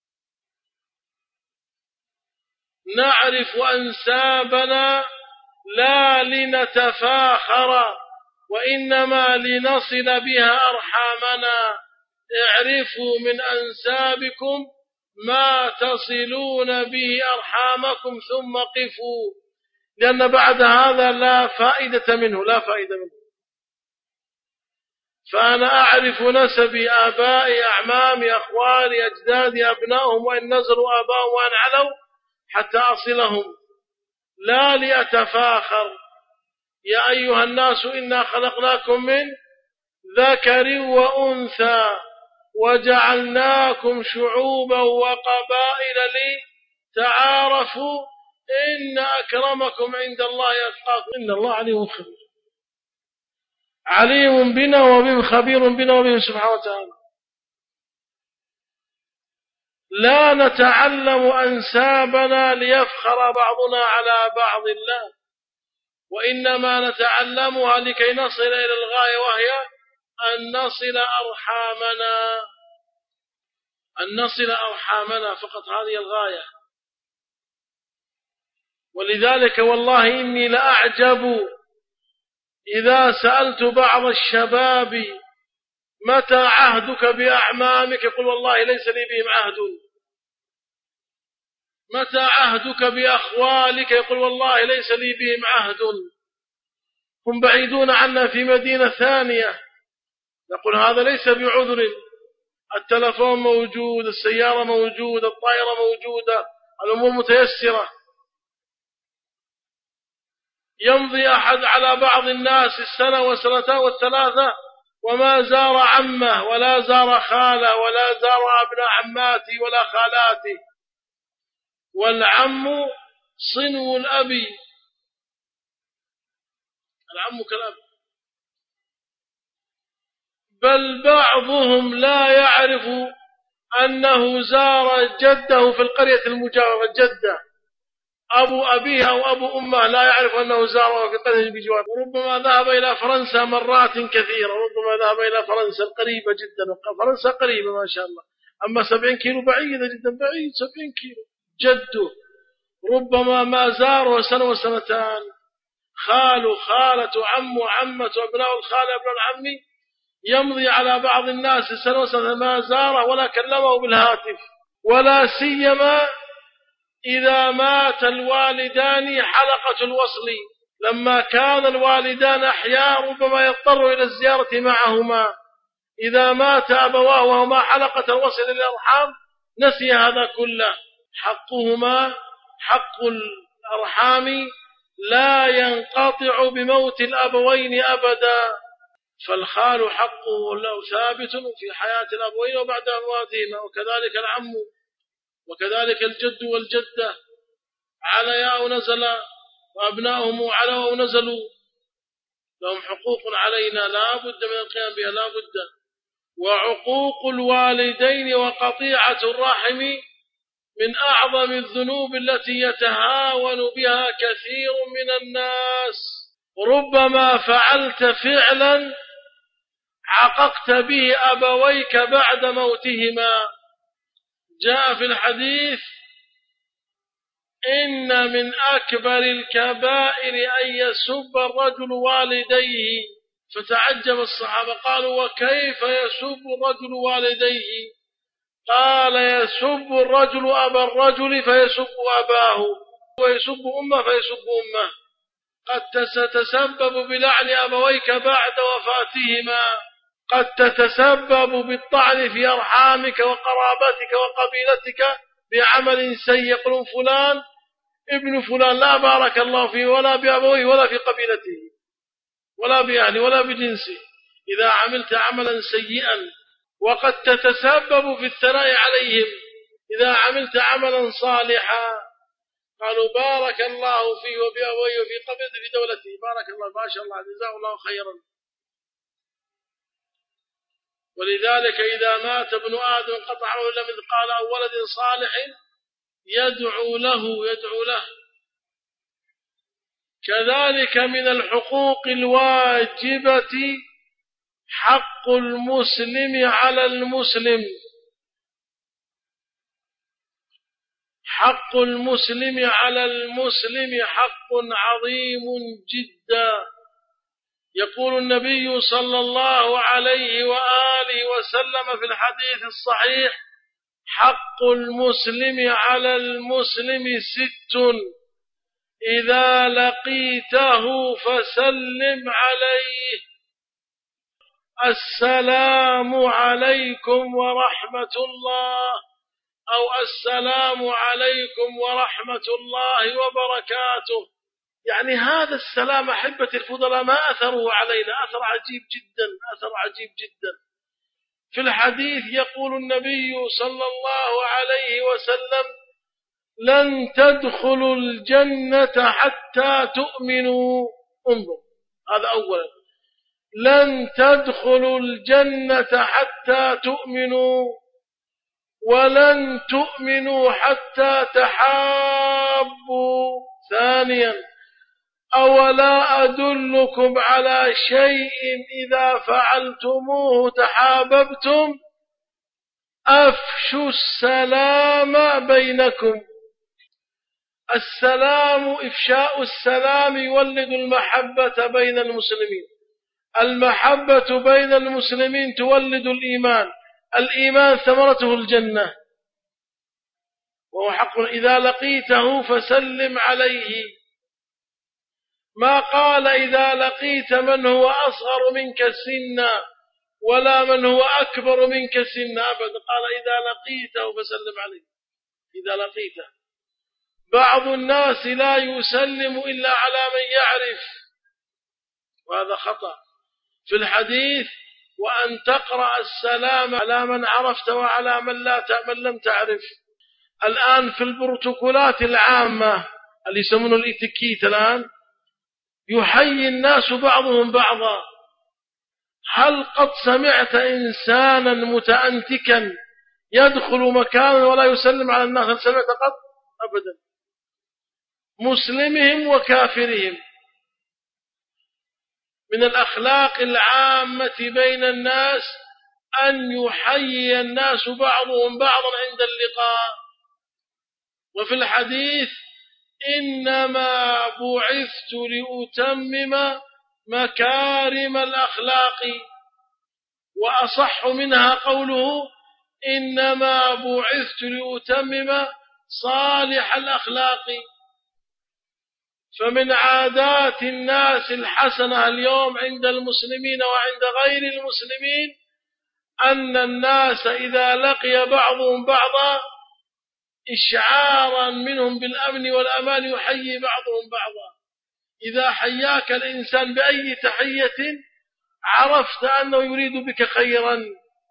S1: نعرف أنسابنا لا لنتفاخر، وإنما لنصل بها أرحامنا. اعرفوا من أنسابكم ما تصلون به أرحامكم ثم قفوا، لأن بعد هذا لا فائدة منه. فأنا أعرف نسبي، آبائي، أعمامي، أخوالي، أجدادي، أبنائهم، وإن نزلوا آبائهم وإن علوا، حتى أصلهم لا لأتفاخر. يا أيها الناس إنا خلقناكم من ذكر وأنثى وجعلناكم شعوبا وقبائل لتعارفوا إن أكرمكم عند الله أتقاكم إن الله عليم خبير. عليم بنا وبهم، خبير بنا وبهم سبحانه وتعالى. لا نتعلم أنسابنا ليفخر بعضنا على بعض، لا، وإنما نتعلمها لكي نصل إلى الغاية، وهي أن نصل أرحامنا فقط، هذه الغاية. ولذلك والله إني لأعجب إذا سألت بعض الشباب متى عهدك بأعمامك يقول والله ليس لي بهم عهد. متى عهدك بأخوالك يقول والله ليس لي بهم عهد. هم بعيدون عنا في مدينة ثانية. نقول هذا ليس بعذر. التلفون موجود، السيارة موجودة، الطائرة موجودة، الأمور متيسرة. يمضي أحد على بعض الناس السنة والسنتين والثلاثة وما زار عمه ولا زار خاله ولا زار ابن عماتي ولا خالاتي. والعم صنو الأب، العم كالأب. بل بعضهم لا يعرف أنه زار جده في القرية المجاورة، جده أبو أبيه أو أبو أمه لا يعرف أنه زاره في القرية بجواره، وربما ذهب إلى فرنسا مرات كثيرة، وربما ذهب إلى فرنسا القريبة جدا، فرنسا قريبة ما شاء الله، أما 70 كيلو بعيدة جدا، بعيد 70 كيلو. جده ربما ما زاره سنة وسنتان، خاله خالة عمه عمة وابناء الخال ابن العم يمضي على بعض الناس سنة وسنتان ما زاره ولا كلمه بالهاتف، ولا سيما إذا مات الوالدان حلقة الوصل، لما كان الوالدان أحياء ربما يضطر إلى الزيارة معهما، إذا مات أبواه وهما حلقة الوصل للأرحام نسي هذا كله. حقهما حق الأرحام لا ينقطع بموت الأبوين أبدا، فالخال حقه له ثابت في حياة الأبوين وبعد موتهما، وكذلك العم، وكذلك الجد والجدة عليا أو نزلا، وأبناؤهم علوا أو نزلوا، لهم حقوق علينا لا بد من القيام بها، لا بد. وعقوق الوالدين وقطيعة الرحم من أعظم الذنوب التي يتهاون بها كثير من الناس، ربما فعلت فعلا عققت به أبويك بعد موتهما. جاء في الحديث إن من أكبر الكبائر أن يسب الرجل والديه، فتعجب الصحابة قالوا وكيف يسب الرجل والديه؟ قال يسب الرجل أبا الرجل فيسب أباه، ويسب أمه فيسب أمه، قد تتسبب بلعن أبويك بعد وفاتهما، قد تتسبب بالطعن في أرحامك وقرابتك وقبيلتك بعمل سيء، يقولون فلان ابن فلان لا بارك الله فيه ولا بأبويه ولا في قبيلته ولا بأهله ولا بجنسه، إذا عملت عملا سيئا. وقد تتسبب في الثناء عليهم إذا عملت عملا صالحا، قالوا بارك الله فيه وبأبويه وفي قبيلته في دولته، بارك الله ما شاء الله جزاه الله خيرا. ولذلك إذا مات ابن آدم انقطع عنه إلا مثقال أو ولد صالح يدعو له. كذلك من الحقوق الواجبة حق المسلم على المسلم، حق المسلم على المسلم حق عظيم جدا. يقول النبي صلى الله عليه وآله وسلم في الحديث الصحيح حق المسلم على المسلم 6: إذا لقيته فسلم عليه، السلام عليكم ورحمة الله، أو السلام عليكم ورحمة الله وبركاته. يعني هذا السلام أحبة الفضلاء ما أثره علينا، أثر عجيب جدا، أثر عجيب جدا. في الحديث يقول النبي صلى الله عليه وسلم لن تدخلوا الجنة حتى تؤمنوا. انظر، هذا أولا، لن تدخلوا الجنة حتى تؤمنوا، ولن تؤمنوا حتى تحابوا. ثانيا، أولا أدلكم على شيء إذا فعلتموه تحاببتم؟ أفشوا السلام بينكم. السلام، إفشاء السلام يولد المحبة بين المسلمين، المحبة بين المسلمين تولد الإيمان، الإيمان ثمرته الجنة. وهو حق إذا لقيته فسلم عليه، ما قال إذا لقيت من هو أصغر منك سنا ولا من هو أكبر منك سنا أبدا، قال إذا لقيته فسلم عليه. إذا لقيته، بعض الناس لا يسلم إلا على من يعرف، وهذا خطأ. في الحديث وأن تقرأ السلام على من عرفت وعلى من لم تعرف. الآن في البروتوكولات العامة اللي يسمونه الإتيكيت الآن يحيي الناس بعضهم بعضا، هل قد سمعت إنسانا متأنتكا يدخل مكانا ولا يسلم على الناس؟ هل سمعت قط؟ أبدا. مسلمهم وكافرهم. من الأخلاق العامة بين الناس أن يحيي الناس بعضهم بعضا عند اللقاء. وفي الحديث إنما بعثت لأتمم مكارم الأخلاق، وأصح منها قوله إنما بعثت لأتمم صالح الأخلاق. فمن عادات الناس الحسنة اليوم عند المسلمين وعند غير المسلمين أن الناس إذا لقي بعضهم بعضا إشعارا منهم بالأمن والأمان يحيي بعضهم بعضا. إذا حياك الإنسان بأي تحية عرفت أنه يريد بك خيرا،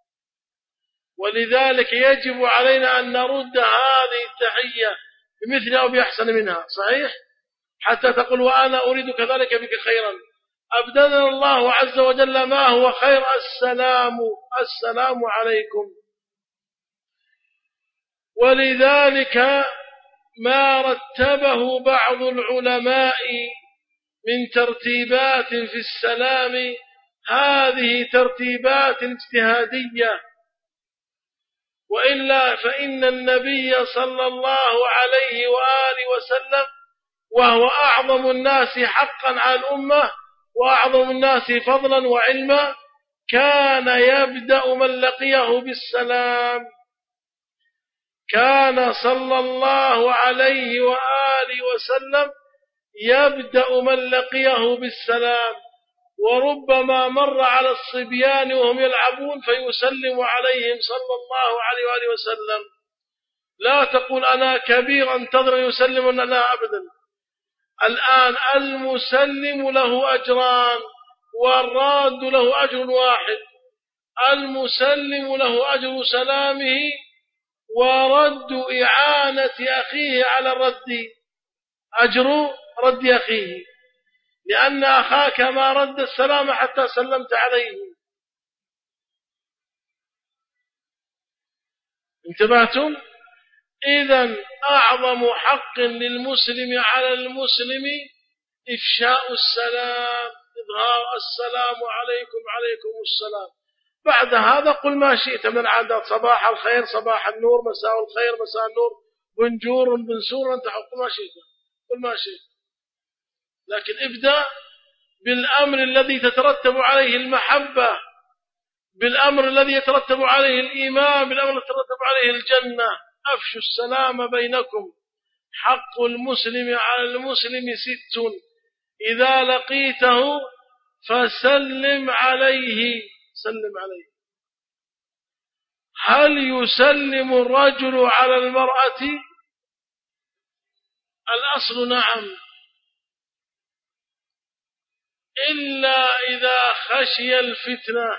S1: ولذلك يجب علينا أن نرد هذه التحية بمثلها أو بأحسن منها. صحيح؟ حتى تقول وأنا أريد كذلك بك خيرا. أبدلنا الله عز وجل ما هو خير: السلام عليكم. ولذلك ما رتبه بعض العلماء من ترتيبات في السلام هذه ترتيبات اجتهادية، وإلا فإن النبي صلى الله عليه وآله وسلم وهو أعظم الناس حقا على الأمة وأعظم الناس فضلا وعلما كان يبدأ من لقيه بالسلام. كان صلى الله عليه وآله وسلم يبدأ من لقيه بالسلام، وربما مر على الصبيان وهم يلعبون فيسلم عليهم صلى الله عليه وآله وسلم. لا تقول أنا كبير أنتظر يسلم، لا أبدا. الآن المسلم له أجران والراد له أجر واحد. المسلم له أجر سلامه ورد إعانة أخيه على الرد، أجر رد أخيه، لأن أخاك ما رد السلام حتى سلمت عليه. انتبهتم؟ إذن أعظم حق للمسلم على المسلم إفشاء السلام، إظهار السلام عليكم عليكم السلام. بعد هذا قل ما شئت من العادات: صباح الخير، صباح النور، مساء الخير، مساء النور، بنجور بنسور، أنت حق ما شئت، قل ما شئت. لكن ابدأ بالأمر الذي تترتب عليه المحبة، بالأمر الذي يترتب عليه الإيمان، بالأمر الذي يترتب عليه الجنة. أفشوا السلام بينكم. حق المسلم على المسلم 6: إذا لقيته فسلم عليه. سلم عليه. هل يسلم الرجل على المرأة؟ الأصل نعم، إلا إذا خشي الفتنة،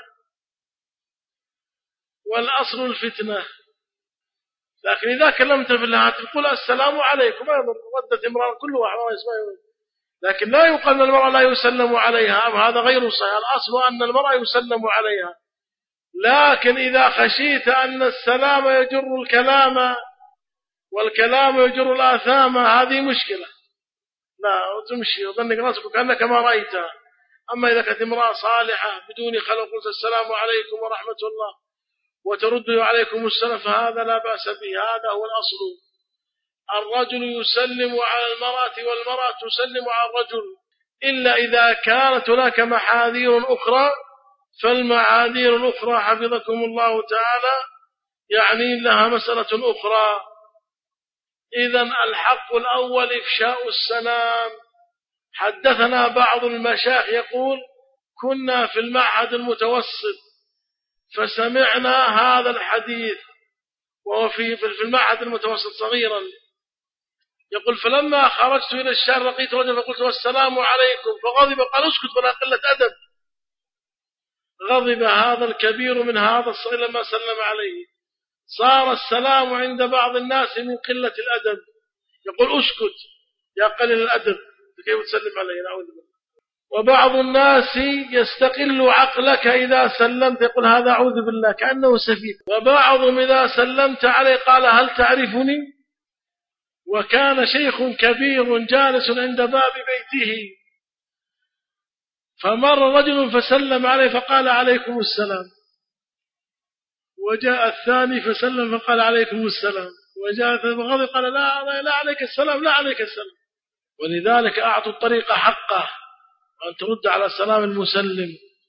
S1: والأصل الفتنة. لكن إذا كلمت في الهاتف قل السلام عليكم، ردت امرأة كل واحد ما يسمع. لكن لا يقال أن المرأة لا يسلم عليها، هذا غير صحيح. الأصل أن المرأة يسلم عليها، لكن إذا خشيت أن السلام يجر الكلام والكلام يجر الآثام هذه مشكلة، لا تمشي وظنك رأسك كأنك ما رأيتها. أما إذا كانت امرأة صالحة بدون خلق قلت السلام عليكم ورحمة الله وترد عليكم السلام فهذا لا بأس به، هذا هو الأصل. الرجل يسلم على المرأة والمرأة تسلم على الرجل، إلا إذا كانت هناك محاذير أخرى. فالمعاذير الأخرى حفظكم الله تعالى يعني لها مسألة أخرى. إذن الحق الأول إفشاء السلام. حدثنا بعض المشايخ يقول: كنا في المعهد المتوسط فسمعنا هذا الحديث، وهو في المعهد المتوسط صغيرا. يقول: فلما خرجت إلى الشارع لقيت رجلا فقلت والسلام عليكم، فغضب قال: اسكت ولا قلة أدب. غضب هذا الكبير من هذا الصغير لما سلم عليه. صار السلام عند بعض الناس من قلة الأدب. يقول: اسكت يا قليل الأدب، كيف تسلم عليه؟ نعوذ بالله. وبعض الناس يستقل عقلك إذا سلمت يقول هذا أعوذ بالله كأنه سفيه، وبعضهم إذا سلمت عليه قال هل تعرفني؟ وكان شيخ كبير جالس عند باب بيته، فمر رجل فسلم عليه فقال عليكم السلام، وجاء الثاني فسلم فقال عليكم السلام، وجاء الثالث قال لا عليك السلام لا عليك السلام. ولذلك أعطوا الطريق حقه وأن ترد على سلام المسلم.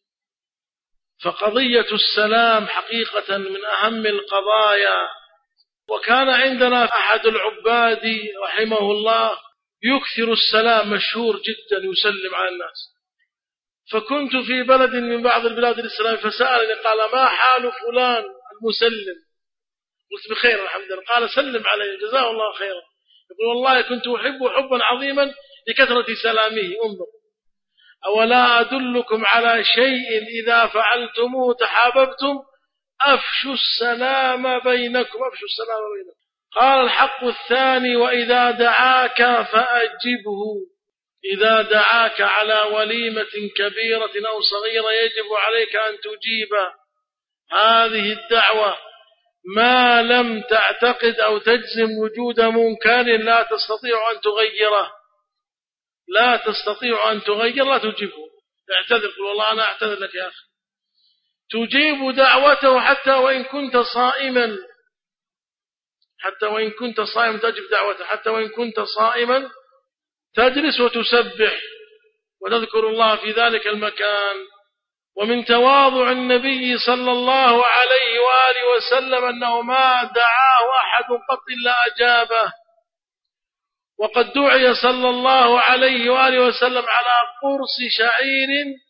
S1: فقضية السلام حقيقة من أهم القضايا. وكان عندنا أحد العباد رحمه الله يكثر السلام، مشهور جدا يسلم على الناس. فكنت في بلد من بعض البلاد الإسلامية فسألني قال ما حال فلان المسلم؟ قلت بخير الحمد لله. قال سلم عليه جزاه الله خيرا. يقول والله كنت أحبه حبا عظيما لكثرة سلامه. انظر، أولا أدلكم على شيء إذا فعلتموه تحاببتم؟ أفشوا السلام بينكم. أفشوا السلام بينكم. قال الحق الثاني وإذا دعاك فأجبه. إذا دعاك على وليمة كبيرة أو صغيرة يجب عليك أن تجيب هذه الدعوة ما لم تعتقد أو تجزم وجود منكر لا تستطيع أن تغيره. لا تستطيع أن تغير، لا تجيبه. اعتذر، قل والله أنا أعتذر لك يا أخي. تجيب دعوته حتى وإن كنت صائما، حتى وإن كنت صائما تجب دعوته، حتى وإن كنت صائما تجلس وتسبح وتذكر الله في ذلك المكان. ومن تواضع النبي صلى الله عليه وآله وسلم أنه ما دعاه أحد قط إلا أجابه. وقد دعي صلى الله عليه وآله وسلم على قرص شعير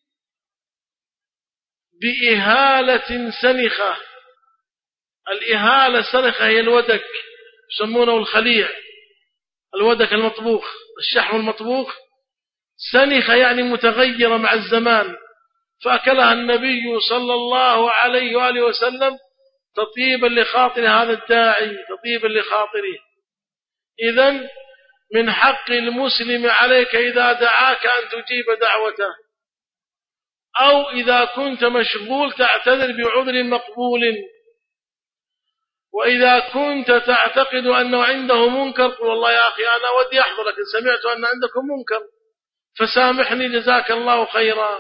S1: بإهالة سنخة. الإهالة السنخة هي الودك، يسمونه الخليع، الودك المطبوخ، الشحم المطبوخ. سنخة يعني متغيرة مع الزمان، فأكلها النبي صلى الله عليه وآله وسلم تطيبا لخاطر هذا الداعي، تطيبا لخاطره. إذن من حق المسلم عليك إذا دعاك أن تجيب دعوته، أو إذا كنت مشغول تعتذر بعذر مقبول. وإذا كنت تعتقد أنه عنده منكر قل والله يا أخي أنا ودي أحضر لكن سمعت أن عندكم منكر فسامحني جزاك الله خيرا.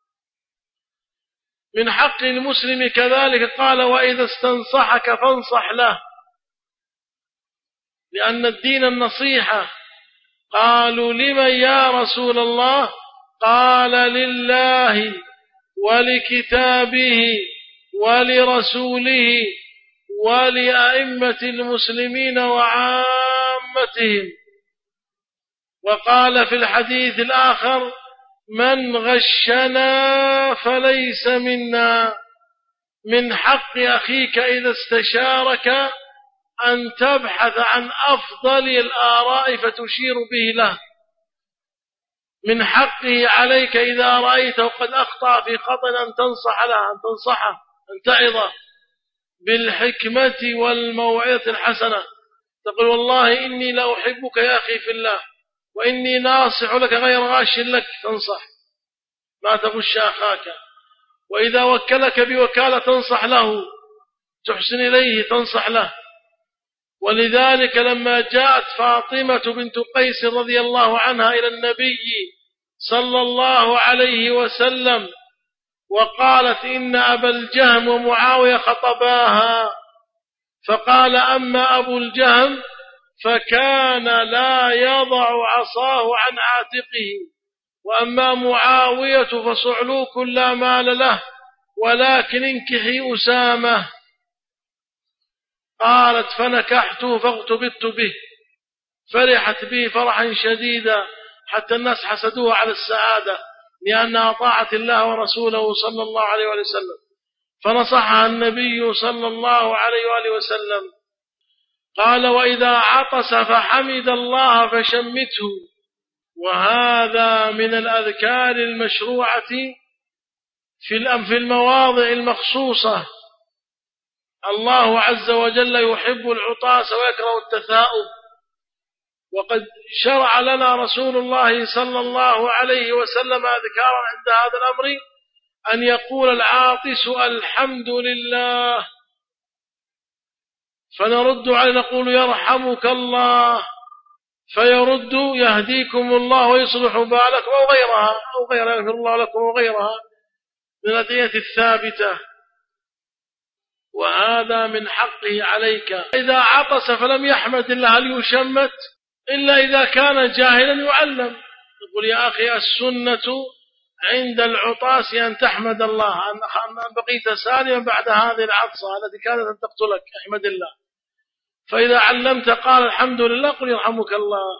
S1: من حق المسلم كذلك قال وإذا استنصحك فانصح له، لأن الدين النصيحة. قالوا لمن يا رسول الله؟ قال لله ولكتابه ولرسوله ولأئمة المسلمين وعامتهم. وقال في الحديث الآخر من غشنا فليس منا. من حق أخيك إذا استشارك أن تبحث عن أفضل الآراء فتشير به له. من حقه عليك إذا رأيته قد أخطأ في خطأ أن تنصح له، أن تنصحه، أن تعظه بالحكمة والموعظة الحسنة. تقول والله إني لا أحبك يا أخي في الله وإني ناصح لك غير غاش لك، تنصح ما تغش أخاك. وإذا وكلك بوكالة تنصح له، تحسن إليه، تنصح له. ولذلك لما جاءت فاطمة بنت قيس رضي الله عنها إلى النبي صلى الله عليه وسلم وقالت إن أبا الجهم ومعاوية خطباها، فقال أما أبو الجهم فكان لا يضع عصاه عن عاتقه، وأما معاوية فصعلوك لا مال له ولكن انكحي أسامة. قالت فنكحته فاغتبطت به، فرحت به فرحا شديدا حتى الناس حسدوها على السعادة لأنها طاعت الله ورسوله صلى الله عليه وسلم. فنصحها النبي صلى الله عليه وآله وسلم. قال وإذا عطس فحمد الله فشمته. وهذا من الأذكار المشروعة في المواضع المخصوصة. الله عز وجل يحب العطاس ويكره التثاؤب، وقد شرع لنا رسول الله صلى الله عليه وسلم أذكارا عند هذا الأمر، أن يقول العاطس الحمد لله، فنرد عليه نقول يرحمك الله، فيرد يهديكم الله ويصلح بالكم، أو غيرها يغفر الله لكم وغيرها من الأدعية الثابتة. وهذا من حقه عليك. إذا عطس فلم يحمد الله هل يشمت؟ إلا إذا كان جاهلا يعلم، يقول يا أخي السنة عند العطاس أن تحمد الله أن بقيت سالما بعد هذه العطسة التي كانت أن تقتلك، احمد الله. فإذا علمت قال الحمد لله قل يرحمك الله،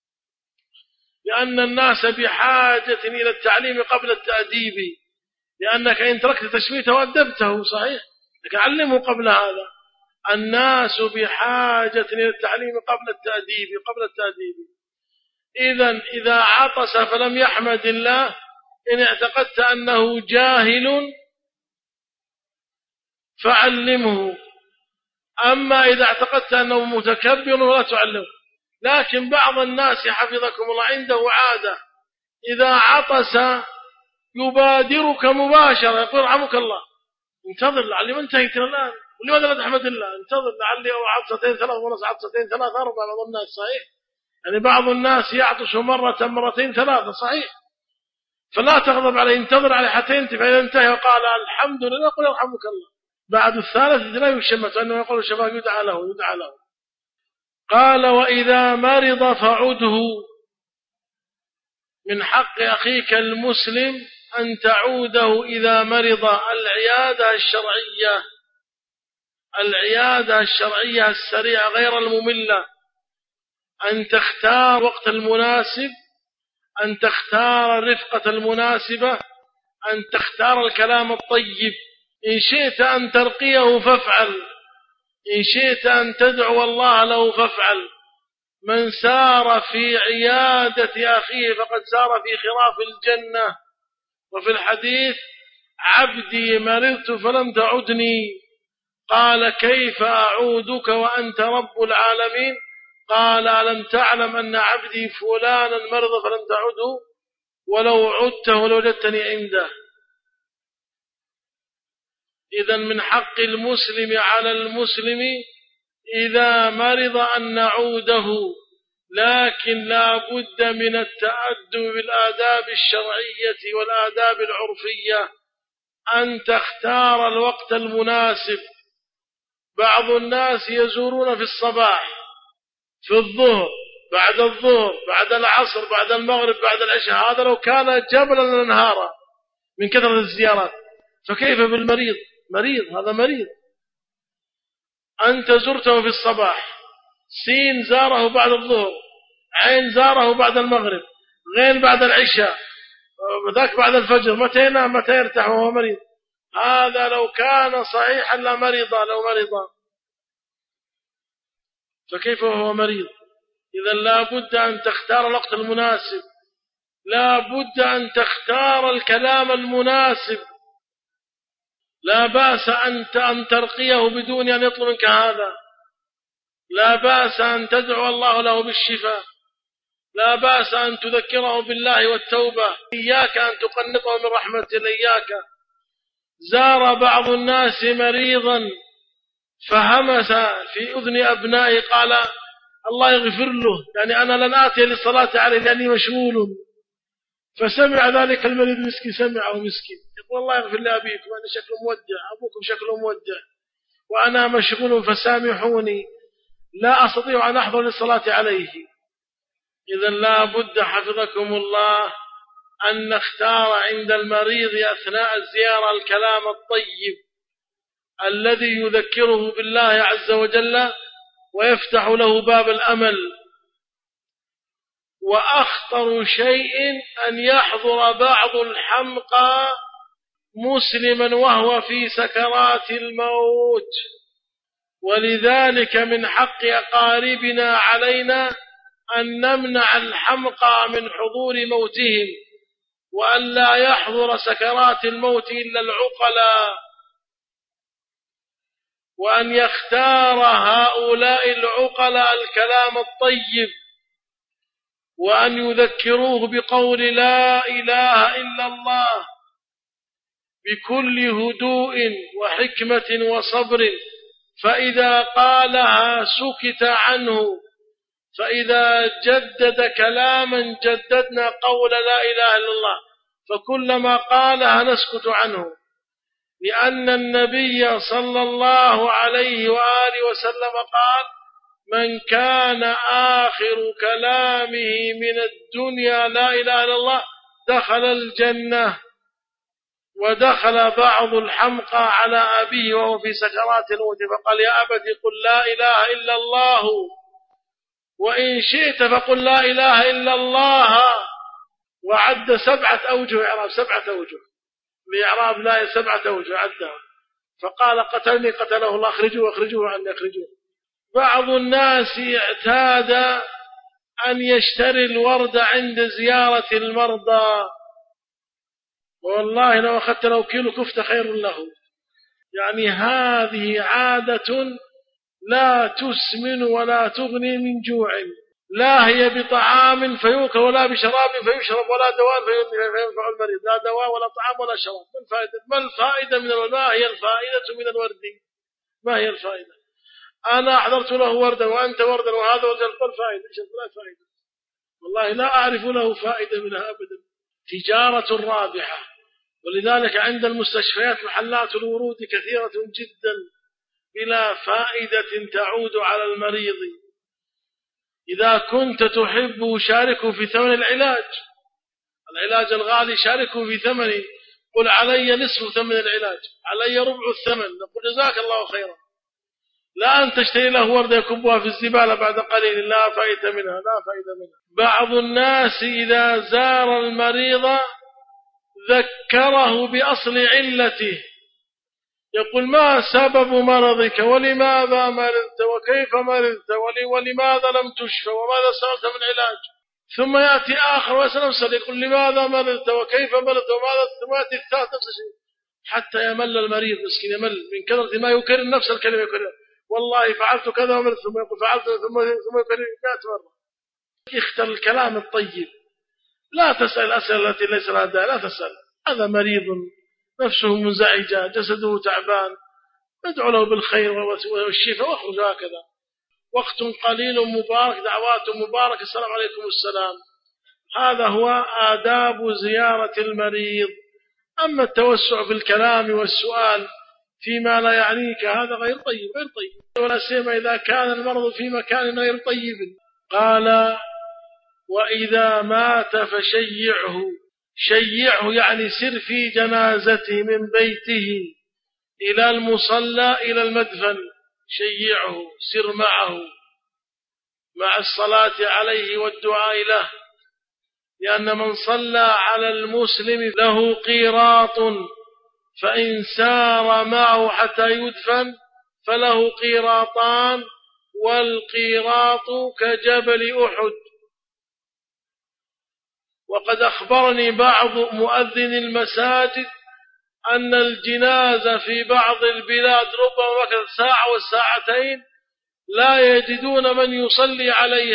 S1: لأن الناس بحاجة إلى التعليم قبل التأديب، لأنك إن تركت تشميته وأدبته صحيح، لكن علمه قبل هذا. الناس بحاجة إلى التعليم قبل التأديب. إذا عطس فلم يحمد الله إن اعتقدت أنه جاهل فعلمه، أما إذا اعتقدت أنه متكبر ولا تعلمه. لكن بعض الناس حفظكم الله عنده عادة إذا عطس يبادرك مباشرة، يقول رحمك الله، انتظر لعلي ما انتهيت الآن، ولماذا لا تحمد الله؟ انتظر لعلي أو عطستين ثلاث ونص، عطستين ثلاث أربع، بعض الناس صحيح، يعني بعض الناس يعطش مرة مرتين ثلاثة صحيح، فلا تغضب عليه، انتظر عليه حتى ينتهي، فإذا انتهى وقال الحمد لله قل يرحمك الله. بعد الثالث لا يشمت، أنه يقول الشباب يدعى له. قال وإذا مرض فعده، من حق أخيك المسلم أن تعوده إذا مرض. العيادة الشرعية السريعة غير المملة، أن تختار وقت المناسب، أن تختار الرفقة المناسبة، أن تختار الكلام الطيب. إن شئت أن ترقيه فافعل، إن شئت أن تدعو الله له فافعل. من سار في عيادة أخيه فقد سار في خراف الجنة. وفي الحديث عبدي مرضت فلم تعدني، قال كيف أعودك وأنت رب العالمين؟ قال ألم تعلم أن عبدي فلانا مرض فلم تعده، ولو عدته لوجدتني عنده. إذا من حق المسلم على المسلم إذا مرض أن نعوده، لكن لا بد من التأدب بالآداب الشرعية والآداب العرفية، أن تختار الوقت المناسب. بعض الناس يزورون في الصباح، في الظهر، بعد الظهر، بعد العصر، بعد المغرب، بعد العشاء. هذا لو كان جبلا لانهار من كثرة الزيارات، فكيف بالمريض؟ هذا مريض. أنت زرته في الصباح، سين زاره بعد الظهر، عين زاره بعد المغرب، غين بعد العشاء، ذاك بعد الفجر، متى ينام متى يرتاح وهو مريض؟ هذا لو كان صحيحا لمرض، فكيف وهو مريض؟ إذا لا بد أن تختار الوقت المناسب، لا بد أن تختار الكلام المناسب. لا بأس أن ترقيه بدون أن يطلب منك هذا، لا بأس أن تدعو الله له بالشفاء، لا بأس أن تذكره بالله والتوبة. إياك أن تقنطه من رحمة إياك. زار بعض الناس مريضا فهمس في أذن أبنائي، قال الله يغفر له، يعني أنا لن آتي للصلاة عليه لأني مشغول. فسمع ذلك المريض مسكين، سمعه مسكين، يقول الله يغفر لأبيكم، أنا شكله مودع، أبوكم شكله مودع، وأنا مشغول فسامحوني، لا أستطيع أن أحضر للصلاة عليه. إذا لا بد حفظكم الله أن نختار عند المريض أثناء الزيارة الكلام الطيب الذي يذكره بالله عز وجل ويفتح له باب الأمل. وأخطر شيء أن يحضر بعض الحمقى مسلما وهو في سكرات الموت. ولذلك من حق أقاربنا علينا أن نمنع الحمقى من حضور موتهم، وأن لا يحضر سكرات الموت إلا العقلاء، وأن يختار هؤلاء العقلاء الكلام الطيب وأن يذكروه بقول لا إله إلا الله بكل هدوء وحكمة وصبر، فإذا قالها سكت عنه، فإذا جدد كلاما جددنا قول لا إله إلا الله، فكلما قالها نسكت عنه، لأن النبي صلى الله عليه وآله وسلم قال: من كان آخر كلامه من الدنيا لا إله إلا الله دخل الجنة. ودخل بعض الحمقى على أبيه وهو في سكرات الموت فقال: يا أبت قل لا إله إلا الله، وإن شئت فقل لا إله إلا الله. وعد 7 أوجه إعراب، 7 أوجه لإعراب لا 7 أوجه عدها، فقال: قتلني قتله الله، أخرجوه أخرجوه عني أخرجوه. بعض الناس اعتاد أن يشتري الورد عند زيارة المرضى، والله لو أخذت له كيلو كفتة خير له. يعني هذه عادة لا تسمن ولا تغني من جوع، لا هي بطعام فيؤكل ولا بشراب فيشرب ولا دواء فينفع المريض، لا دواء ولا طعام ولا شراب. ما الفائدة من الورد؟ ما هي الفائدة من الورد؟ ما هي الفائدة؟ أنا أحضرت له وردا وأنت وردا وهذا ورد، الفائدة إيش؟ لا فائدة، والله لا أعرف له فائدة منها أبدا. تجارة رابحة. ولذلك عند المستشفيات محلات الورود كثيرة جدا بلا فائدة تعود على المريض. إذا كنت تحب شاركه في ثمن العلاج الغالي، شاركه في ثمنه، قل علي نصف ثمن العلاج، علي ربع الثمن، نقول جزاك الله خيرا. لا أن تشتري له وردة يكبها في الزبالة بعد قليل، لا فائدة منها. بعض الناس إذا زار المريض ذكره بأصل علته، يقول: ما سبب مرضك، ولماذا مرضت، وكيف مرضت، ولماذا لم تشفى، وماذا سألت من علاج. ثم يأتي آخر ويسأل يقول: لماذا مرضت، وكيف مرضت، وماذا، ثم يأتي الثالث نفس الشيء، حتى يمل المريض مسكين، يمل من كثرة ما يكرر نفس الكلمة، يكرر والله فعلت كذا ومرضت، ثم يقول فعلت، ثم يكرر 100 مرة. اختر الكلام الطيب، لا تسأل الأسئلة التي ليس لها داعي، لا تسأل. هذا مريض نفسه منزعجة، جسده تعبان، ادعو له بالخير والشفاء واخرج هكذا. وقت قليل مبارك، دعوات مبارك، السلام عليكم السلام. هذا هو آداب زيارة المريض. أما التوسع في الكلام والسؤال فيما لا يعنيك هذا غير طيب، ولا سيما إذا كان المرض في مكان غير طيب. قال: وإذا مات فشيعه. شيعه يعني سر في جنازته من بيته إلى المصلى إلى المدفن، شيعه، سر معه مع الصلاة عليه والدعاء له، لأن من صلى على المسلم له قيراط، فإن سار معه حتى يدفن فله قيراطان، والقيراط كجبل أحد. وقد أخبرني بعض مؤذن المساجد أن الجنازة في بعض البلاد ربما وقت ساعة والساعتين لا يجدون من يصلي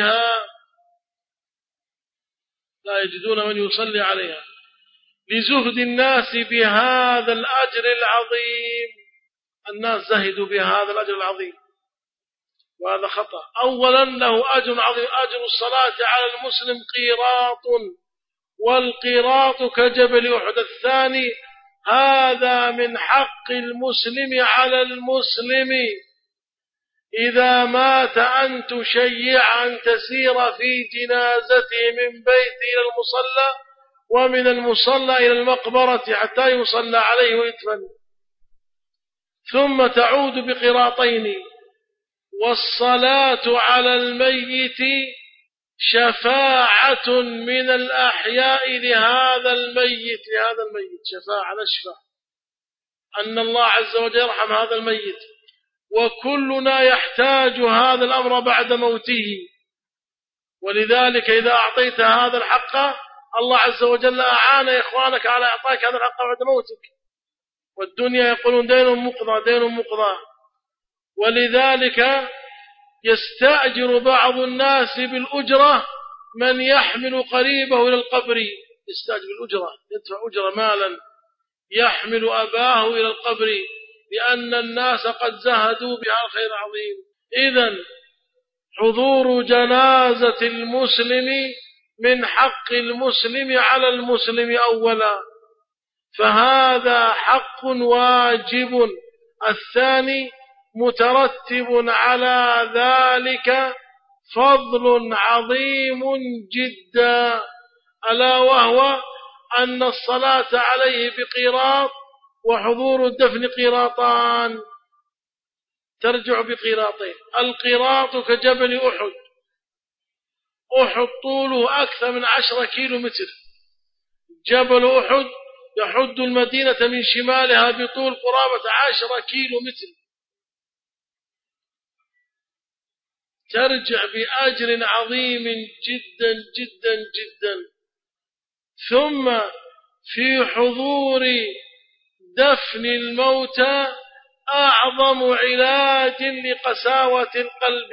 S1: عليها، لزهد الناس بهذا الأجر العظيم. الناس زهدوا بهذا الأجر العظيم، وهذا خطأ. أولا له أجر عظيم، أجر الصلاة على المسلم قيراط، والقيراط كجبل أحد. الثاني: هذا من حق المسلم على المسلم إذا مات أن تشيع، أن تسير في جنازته من بيت إلى المصلى، ومن المصلى إلى المقبرة حتى يصلى عليه ويدفن، ثم تعود بقراطين. والصلاة على الميت شفاعة من الأحياء لهذا الميت، شفاعة، نشفع أن الله عز وجل يرحم هذا الميت، وكلنا يحتاج هذا الأمر بعد موته. ولذلك إذا أعطيت هذا الحق الله عز وجل أعان إخوانك على إعطائك هذا الحق بعد موتك. والدنيا يقولون دين مقضى. ولذلك يستأجر بعض الناس بالأجرة من يحمل قريبه إلى القبر يستاجر الأجرة، يدفع أجرة مالا، يحمل أباه إلى القبر لأن الناس قد زهدوا بها الخير العظيم. إذن حضور جنازة المسلم من حق المسلم على المسلم أولا، فهذا حق واجب. الثاني مترتب على ذلك فضل عظيم جدا، ألا وهو أن الصلاة عليه بقيراط وحضور الدفن قيراطان، ترجع بقيراطين. القيراط كجبل أحد، أحد طوله أكثر من 10 كيلو متر، جبل أحد يحد المدينة من شمالها بطول قرابة 10 كيلو متر، ترجع بأجر عظيم جدا جدا جدا. ثم في حضور دفن الموتى أعظم علاج لقساوة القلب،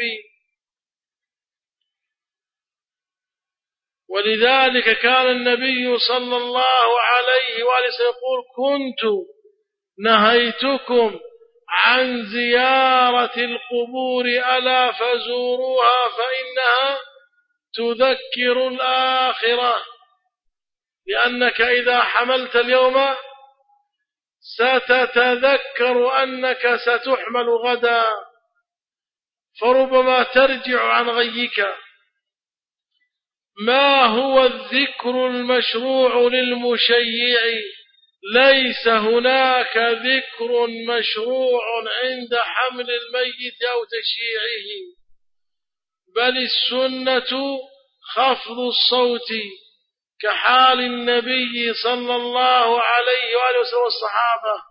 S1: ولذلك كان النبي صلى الله عليه وآله وسلم يقول: كنت نهيتكم عن زيارة القبور ألا فزوروها فإنها تذكر الآخرة، لأنك إذا حملت اليوم ستتذكر أنك ستحمل غدا، فربما ترجع عن غيك. ما هو الذكر المشروع للمشيع؟ ليس هناك ذكر مشروع عند حمل الميت أو تشييعه، بل السنة خفض الصوت كحال النبي صلى الله عليه وآله وسلم والصحابة.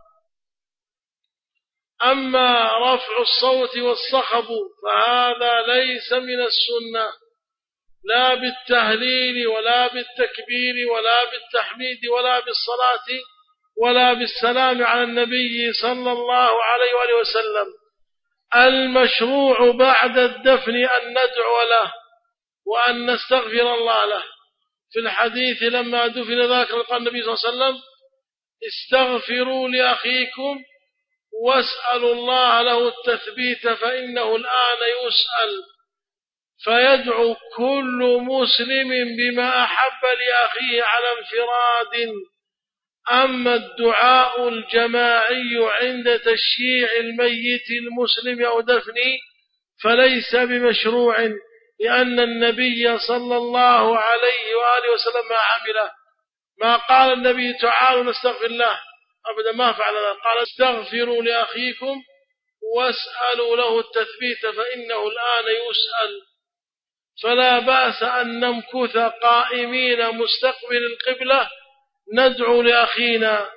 S1: أما رفع الصوت والصخب فهذا ليس من السنة، لا بالتهليل ولا بالتكبير ولا بالتحميد ولا بالصلاة ولا بالسلام على النبي صلى الله عليه وآله وسلم. المشروع بعد الدفن أن ندعو له وأن نستغفر الله له. في الحديث لما دفن ذاكر قال النبي صلى الله عليه وسلم: استغفروا لأخيكم واسألوا الله له التثبيت فإنه الآن يسأل. فيدعو كل مسلم بما أحب لأخيه على انفراد. أما الدعاء الجماعي عند تشييع الميت المسلم أو دفنه فليس بمشروع، لأن النبي صلى الله عليه وآله وسلم ما عمله. ما قال النبي: تعالوا نستغفر الله، أبدا ما فعل ذلك. قال: استغفروا لأخيكم واسألوا له التثبيت فإنه الآن يسأل. فلا بأس أن نمكث قائمين مستقبل القبلة ندعو لأخينا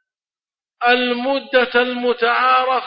S1: المدة المتعارف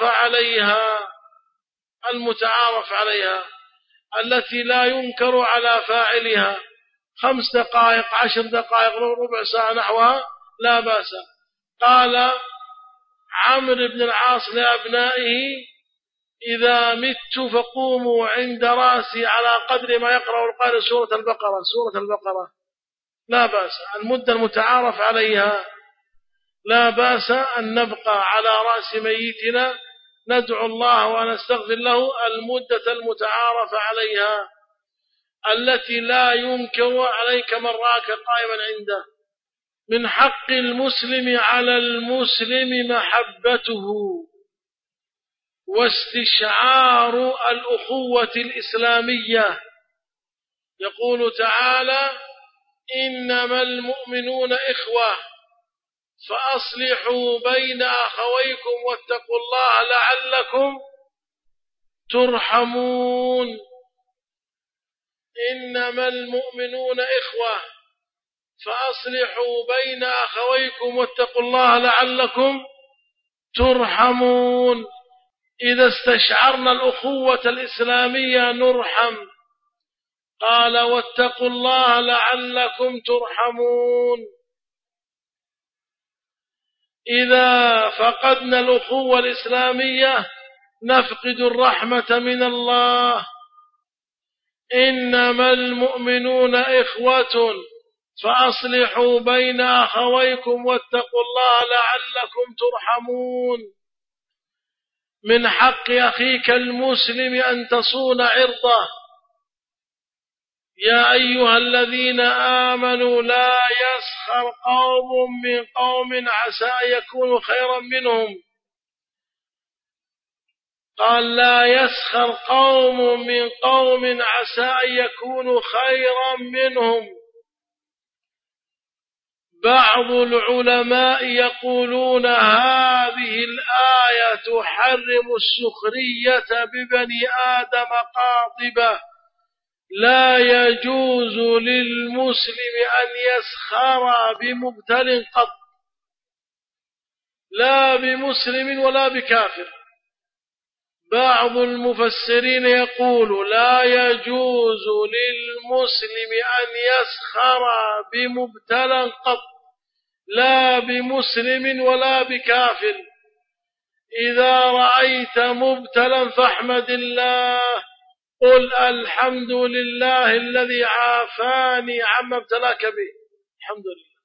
S1: عليها التي لا ينكر على فاعلها، 5 دقائق 10 دقائق ربع ساعة نحوها لا بأس. قال عمرو بن العاص لأبنائه: إذا مت فقوموا عند رأسي على قدر ما يقرأ القارئ سورة البقرة، لا بأس. المدة المتعارف عليها لا بأس أن نبقى على رأس ميتنا ندعو الله ونستغفر له المدة المتعارف عليها التي لا ينكر عليك من راك قائما عنده. من حق المسلم على المسلم محبته واستشعار الأخوة الإسلامية. يقول تعالى: إنما المؤمنون إخوة فأصلحوا بين أخويكم واتقوا الله لعلكم ترحمون. إنما المؤمنون إخوة فأصلحوا بين أخويكم واتقوا الله لعلكم ترحمون. إذا استشعرنا الأخوة الإسلامية نرحم. قال: واتقوا الله لعلكم ترحمون. إذا فقدنا الأخوة الإسلامية نفقد الرحمة من الله. إنما المؤمنون إخوة فأصلحوا بين أخويكم واتقوا الله لعلكم ترحمون. من حق أخيك المسلم أن تصون عرضه. يا أيها الذين آمنوا لا يسخر قوم من قوم عسى أن يكونوا خيرا منهم. قال لا يسخر قوم من قوم عسى أن يكونوا خيرا منهم. بعض العلماء يقولون هذه الآية تحرم السخرية ببني آدم قاطبة. لا يجوز للمسلم أن يسخر بمبتل قط، لا بمسلم ولا بكافر. بعض المفسرين يقول لا يجوز للمسلم أن يسخر بمبتل قط، لا بمسلم ولا بكافر. إذا رأيت مبتلا فاحمد الله، قل الحمد لله الذي عافاني عما ابتلاك به. الحمد لله.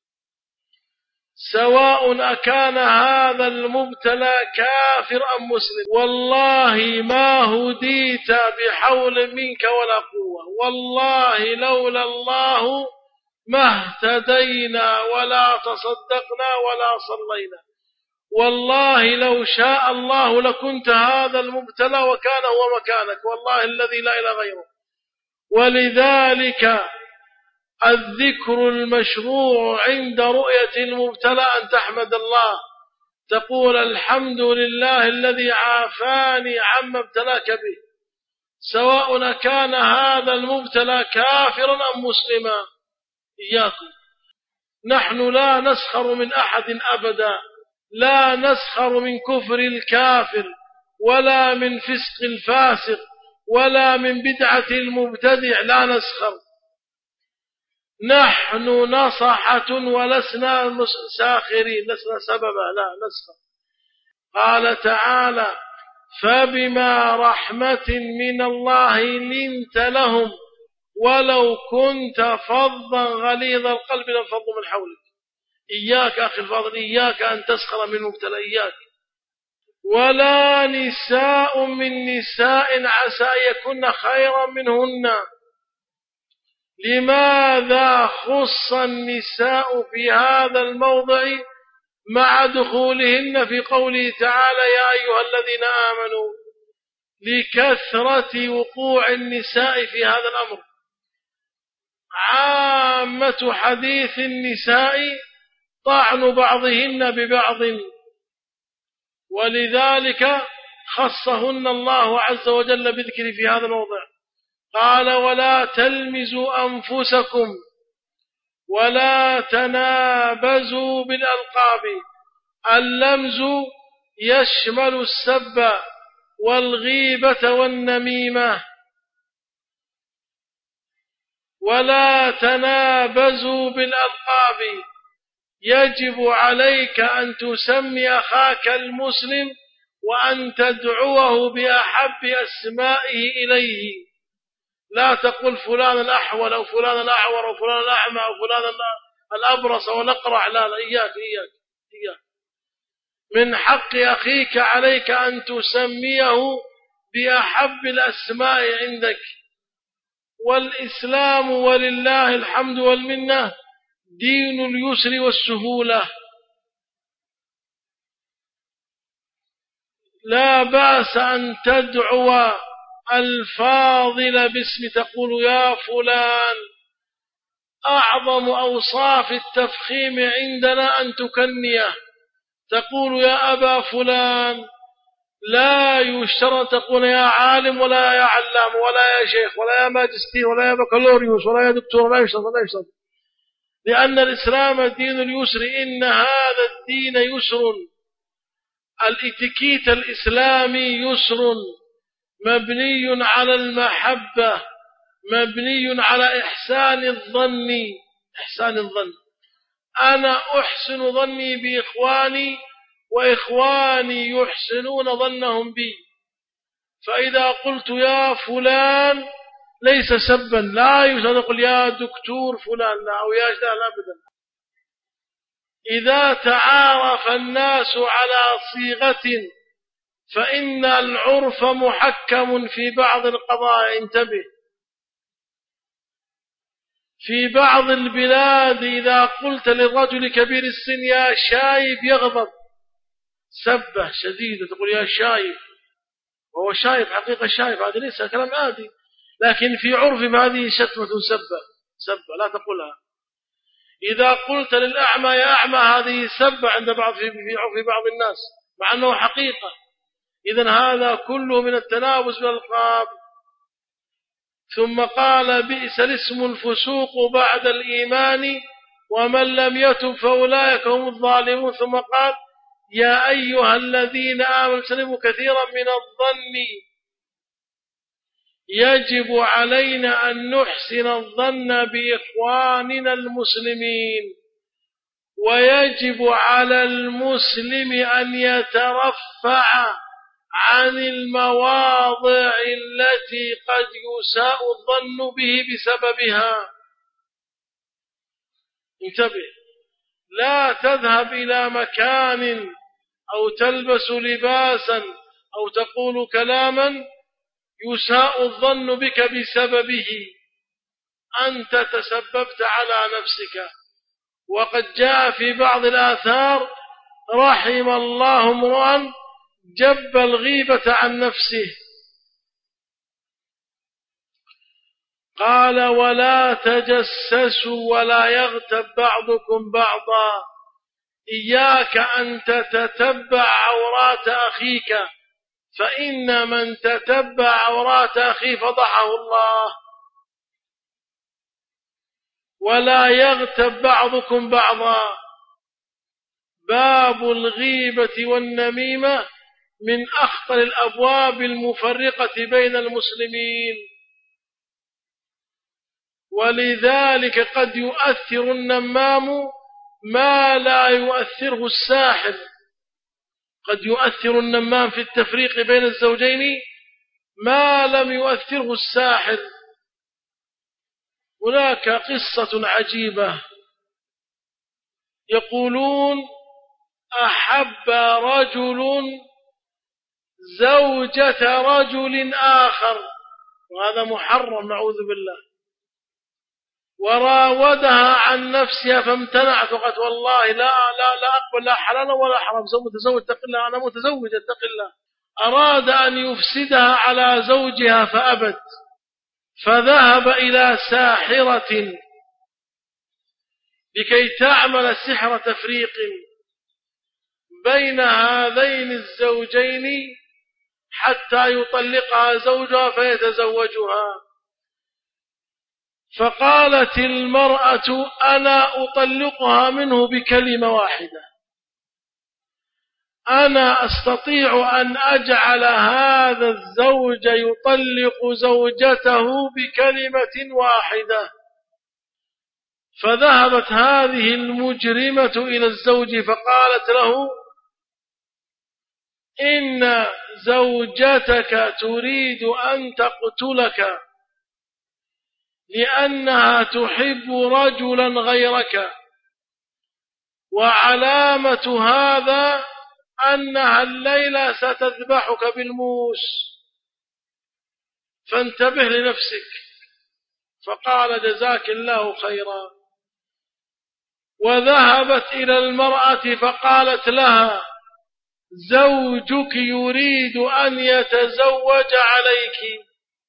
S1: سواء أكان هذا المبتلى كافر أم مسلم. والله ما هديت بحول منك ولا قوة. والله لولا الله ما اهتدينا ولا تصدقنا ولا صلينا. والله لو شاء الله لكنت هذا المبتلى وكان هو مكانك، والله الذي لا إله غيره. ولذلك الذكر المشروع عند رؤية المبتلى أن تحمد الله، تقول الحمد لله الذي عافاني عما ابتلاك به، سواء كان هذا المبتلى كافرا أم مسلما. إياكم. نحن لا نسخر من أحد أبدا، لا نسخر من كفر الكافر ولا من فسق الفاسق ولا من بدعة المبتدع، لا نسخر. نحن نصحة ولسنا ساخرين، لسنا سببا، لا نسخر. قال تعالى فبما رحمة من الله لنت لهم ولو كنت فظا غليظ القلب لانفضوا من حولك. إياك أخي الفاضل، إياك أن تسخر من مبتلى، إياك. ولا نساء من نساء عسى أن يكن خيرا منهن. لماذا خص النساء في هذا الموضع مع دخولهن في قوله تعالى يا أيها الذين آمنوا؟ لكثرة وقوع النساء في هذا الأمر. عامة حديث النساء طعن بعضهن ببعض، ولذلك خصهن الله عز وجل بذكر في هذا الموضع. قال ولا تلمزوا أنفسكم ولا تنابزوا بالألقاب. اللمز يشمل السب والغيبة والنميمة. ولا تنابزوا بالألقاب، يجب عليك أن تسمي أخاك المسلم وأن تدعوه بأحب أسمائه إليه. لا تقل فلان الأحول أو فلان الأعور أو فلان الأعمى أو فلان الأبرص أو الأقرع، لا إياك. من حق أخيك عليك أن تسميه بأحب الأسماء عندك. والإسلام ولله الحمد والمنة دين اليسر والسهولة. لا بأس أن تدعو الفاضل باسم، تقول يا فلان. أعظم أوصاف التفخيم عندنا أن تكنيه، تقول يا أبا فلان. لا يشترط تقول يا عالم ولا يا علام ولا يا شيخ ولا يا ماجستير ولا يا بكالوريوس ولا يا دكتور، لا يشترط. لأن الإسلام دين اليسر. إن هذا الدين يسر. الاتيكيت الإسلامي يسر مبني على المحبة، مبني على إحسان الظن. أنا أحسن ظني بإخواني وإخواني يحسنون ظنهم بي. فإذا قلت يا فلان ليس سبا، لا يقول يا دكتور فلان لا أو يا لا أبدا. إذا تعارف الناس على صيغة فإن العرف محكم في بعض القضايا. انتبه، في بعض البلاد إذا قلت للرجل كبير السن يا شايب يغضب، سبه شديدة، تقول يا شايب، وهو شايب حقيقة شايب، هذا ليس كلام عادي، لكن في عرف هذه شتمة سبه لا تقولها. إذا قلت للأعمى يا أعمى هذه سبه عند بعض في عرف بعض الناس مع أنه حقيقة. إذن هذا كله من التنابز بالألقاب. ثم قال بئس الاسم الفسوق بعد الإيمان ومن لم يتب فأولئك هم الظالمون. ثم قال يا أيها الذين آمنوا اجتنبوا كثيرا من الظن. يجب علينا أن نحسن الظن بإخواننا المسلمين، ويجب على المسلم أن يترفع عن المواضع التي قد يساء الظن به بسببها. انتبه، لا تذهب إلى مكان أو تلبس لباسا أو تقول كلاما يساء الظن بك بسببه، أنت تسببت على نفسك. وقد جاء في بعض الآثار رحم الله امرؤا جب الغيبة عن نفسه. قال ولا تجسسوا ولا يغتب بعضكم بعضا. إياك أن تتتبع عورات أخيك، فإن من تتبع عورات أخيه فضحه الله. ولا يغتب بعضكم بعضا. باب الغيبة والنميمة من أخطر الأبواب المفرقة بين المسلمين، ولذلك قد يؤثر النمام ما لا يؤثره الساحر. قد يؤثر النمام في التفريق بين الزوجين ما لم يؤثره الساحر. هناك قصة عجيبة، يقولون أحب رجل زوجة رجل آخر، وهذا محرم نعوذ بالله، وراودها عن نفسها فامتنعت وقالت والله لا أقبل لا حلال ولا حرام، متزوج اتق الله، أنا متزوج اتق الله. أراد أن يفسدها على زوجها فأبت، فذهب إلى ساحرة لكي تعمل سحر تفريق بين هذين الزوجين حتى يطلقها زوجها فيتزوجها. فقالت المرأة أنا أطلقها منه بكلمة واحدة، أنا أستطيع أن أجعل هذا الزوج يطلق زوجته بكلمة واحدة. فذهبت هذه المجرمة إلى الزوج فقالت له إن زوجتك تريد أن تقتلك لأنها تحب رجلا غيرك، وعلامة هذا أنها الليلة ستذبحك بالموس، فانتبه لنفسك. فقال جزاك الله خيرا. وذهبت إلى المرأة فقالت لها زوجك يريد أن يتزوج عليك،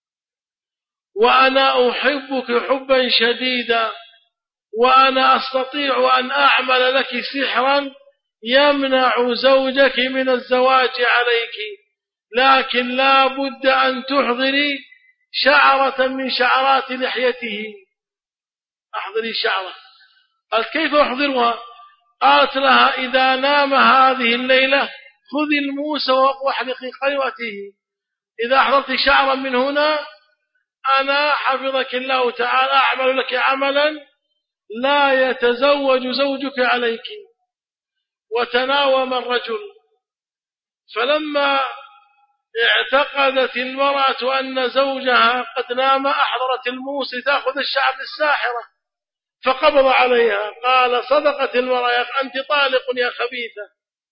S1: وأنا أحبك حبا شديدا، وأنا أستطيع أن أعمل لك سحرا يمنع زوجك من الزواج عليك، لكن لا بد أن تحضري شعرة من شعرات لحيته. أحضري شعرة. قالت كيف أحضرها؟ قالت لها إذا نام هذه الليلة خذي الموس واحلقي قيوته، إذا أحضرت شعرا من هنا أنا حفظك الله تعالى أعمل لك عملا لا يتزوج زوجك عليك. وتناوم الرجل، فلما اعتقدت المرأة أن زوجها قد نام، أحضرت الموس لتأخذ الشعر للساحرة فقبض عليها، قال صدقت المرأة أنت طالق يا خبيثة،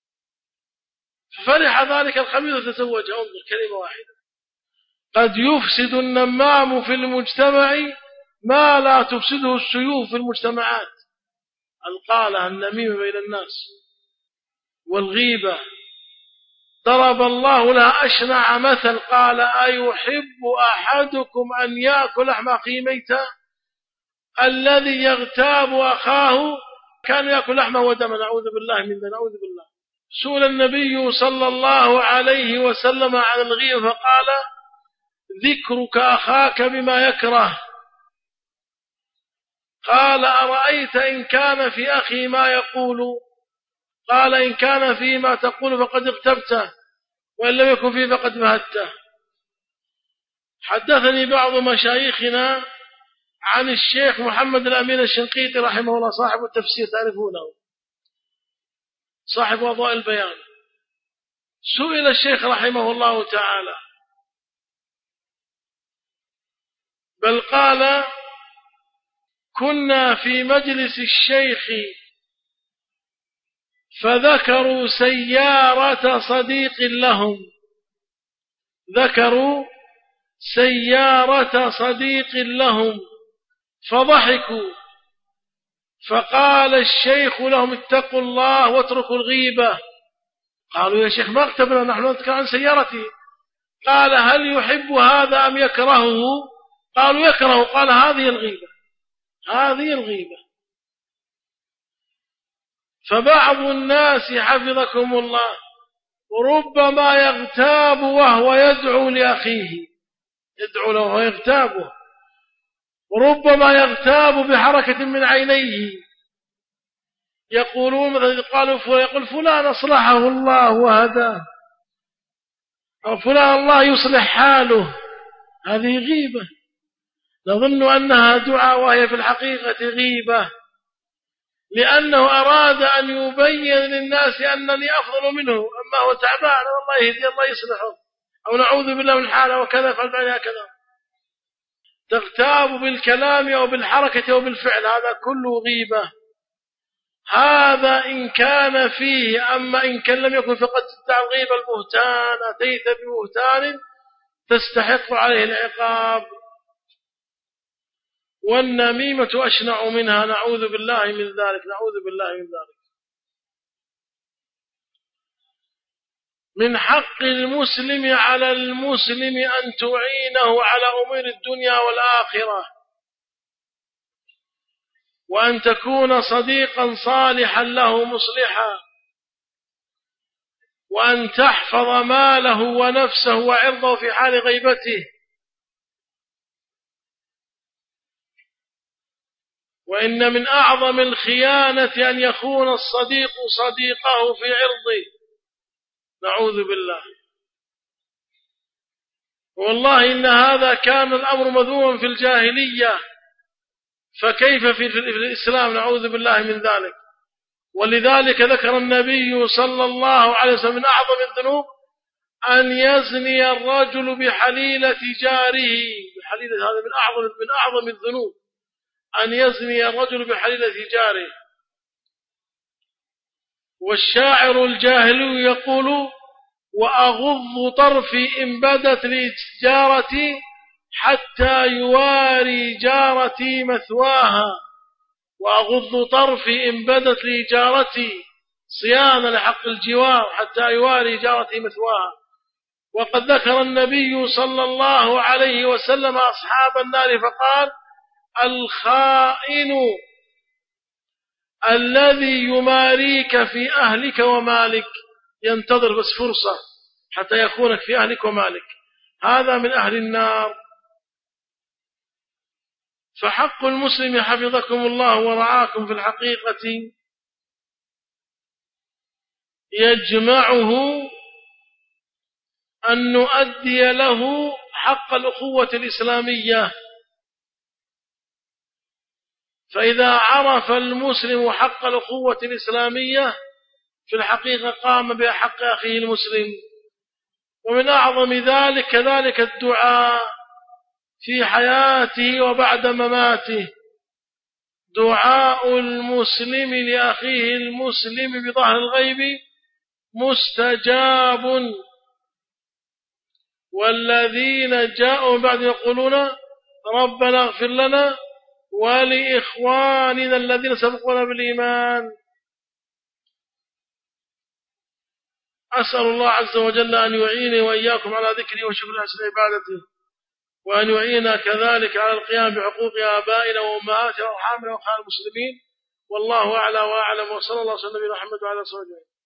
S1: ففرح ذلك الخبيث وتزوجها. انظر كلمة واحدة. قد يفسد النمام في المجتمع ما لا تفسده السيوف في المجتمعات. القالة النميمة بين الناس والغيبة ضرب الله لها أشنع مثل، قال أيحب أحدكم أن يأكل لحم أخيه ميتا؟ الذي يغتاب أخاه كان يأكل لحمه ودما، نعوذ بالله من ذلك، نعوذ بالله. سئل النبي صلى الله عليه وسلم عن الغيبة فقال ذكرك أخاك بما يكره. قال أرأيت إن كان في أخي ما يقول؟ قال إن كان فيه ما تقول فقد اغتبته، وإن لم يكن فيه فقد مهدته. حدثني بعض مشايخنا عن الشيخ محمد الأمين الشنقيطي رحمه الله، صاحب التفسير تعرفونه، صاحب أضواء البيان. سئل الشيخ رحمه الله تعالى بل قال كنا في مجلس الشيخ فذكروا سيارة صديق لهم، ذكروا سيارة صديق لهم فضحكوا، فقال الشيخ لهم اتقوا الله واتركوا الغيبة. قالوا يا شيخ ما اغتبنا، نحن نذكر عن سيارته. قال هل يحب هذا أم يكرهه؟ قالوا يكره. قال هذه الغيبة، هذه الغيبة. فبعض الناس حفظكم الله ربما يغتاب وهو يدعو لأخيه، يدعو له ويغتابه، وربما يغتاب بحركة من عينيه. يقولون مثلا يقول فلان أصلحه الله وهداه، أو فلان الله يصلح حاله، هذه غيبة. نظن أنها دعاء وهي في الحقيقة غيبة، لأنه أراد أن يبين للناس أنني أفضل منه، أما هو تعبان الله يهدي الله يصلحه، أو نعوذ بالله من حاله وكذا فعل هكذا. تغتاب بالكلام أو بالحركة أو بالفعل، هذا كله غيبة. هذا إن كان فيه، أما إن كان لم يكن فقد تدعى الغيبة البهتان، أتيت ببهتان تستحق عليه العقاب. والنميمة أشنع منها، نعوذ بالله من ذلك، نعوذ بالله من ذلك. من حق المسلم على المسلم أن تعينه على أمور الدنيا والآخرة، وأن تكون صديقا صالحا له مصلحا، وأن تحفظ ماله ونفسه وعرضه في حال غيبته. وإن من أعظم الخيانة أن يخون الصديق صديقه في عرضه، نعوذ بالله. والله إن هذا كان الأمر مذموما في الجاهلية، فكيف في الإسلام؟ نعوذ بالله من ذلك. ولذلك ذكر النبي صلى الله عليه وسلم من أعظم الذنوب أن يزني الرجل بحليلة جاره، بحليلة، هذا من أعظم الذنوب، أن يزني الرجل بحليلة جاره. والشاعر الجاهلي يقول وأغض طرفي إن بدت لي تجارتي حتى يواري جارتي مثواها. وأغض طرفي إن بدت لي جارتي، صيانة لحق الجوار حتى يواري جارتي مثواها. وقد ذكر النبي صلى الله عليه وسلم أصحاب النار فقال الخائن الذي يماريك في أهلك ومالك، ينتظر بس فرصة حتى يكونك في أهلك ومالك، هذا من أهل النار. فحق المسلم حفظكم الله ورعاكم في الحقيقة يجمعه أن نؤدي له حق الأخوة الإسلامية. فإذا عرف المسلم حق الأخوة الإسلامية في الحقيقة قام بحق أخيه المسلم. ومن أعظم ذلك كذلك الدعاء في حياته وبعد مماته، دعاء المسلم لأخيه المسلم بظهر الغيب مستجاب. والذين جاءوا بعد يقولون ربنا اغفر لنا ولإخواننا الذين سبقونا بالإيمان. أسأل الله عز وجل أن يعيني وإياكم على ذكره وشكر حسن عبادته، وأن يعيننا كذلك على القيام بحقوق آبائنا وأمهاتنا وأرحامنا وأخوان المسلمين. والله أعلى وأعلم، وصلى الله وسلم على محمد وعلى آله وصحبه.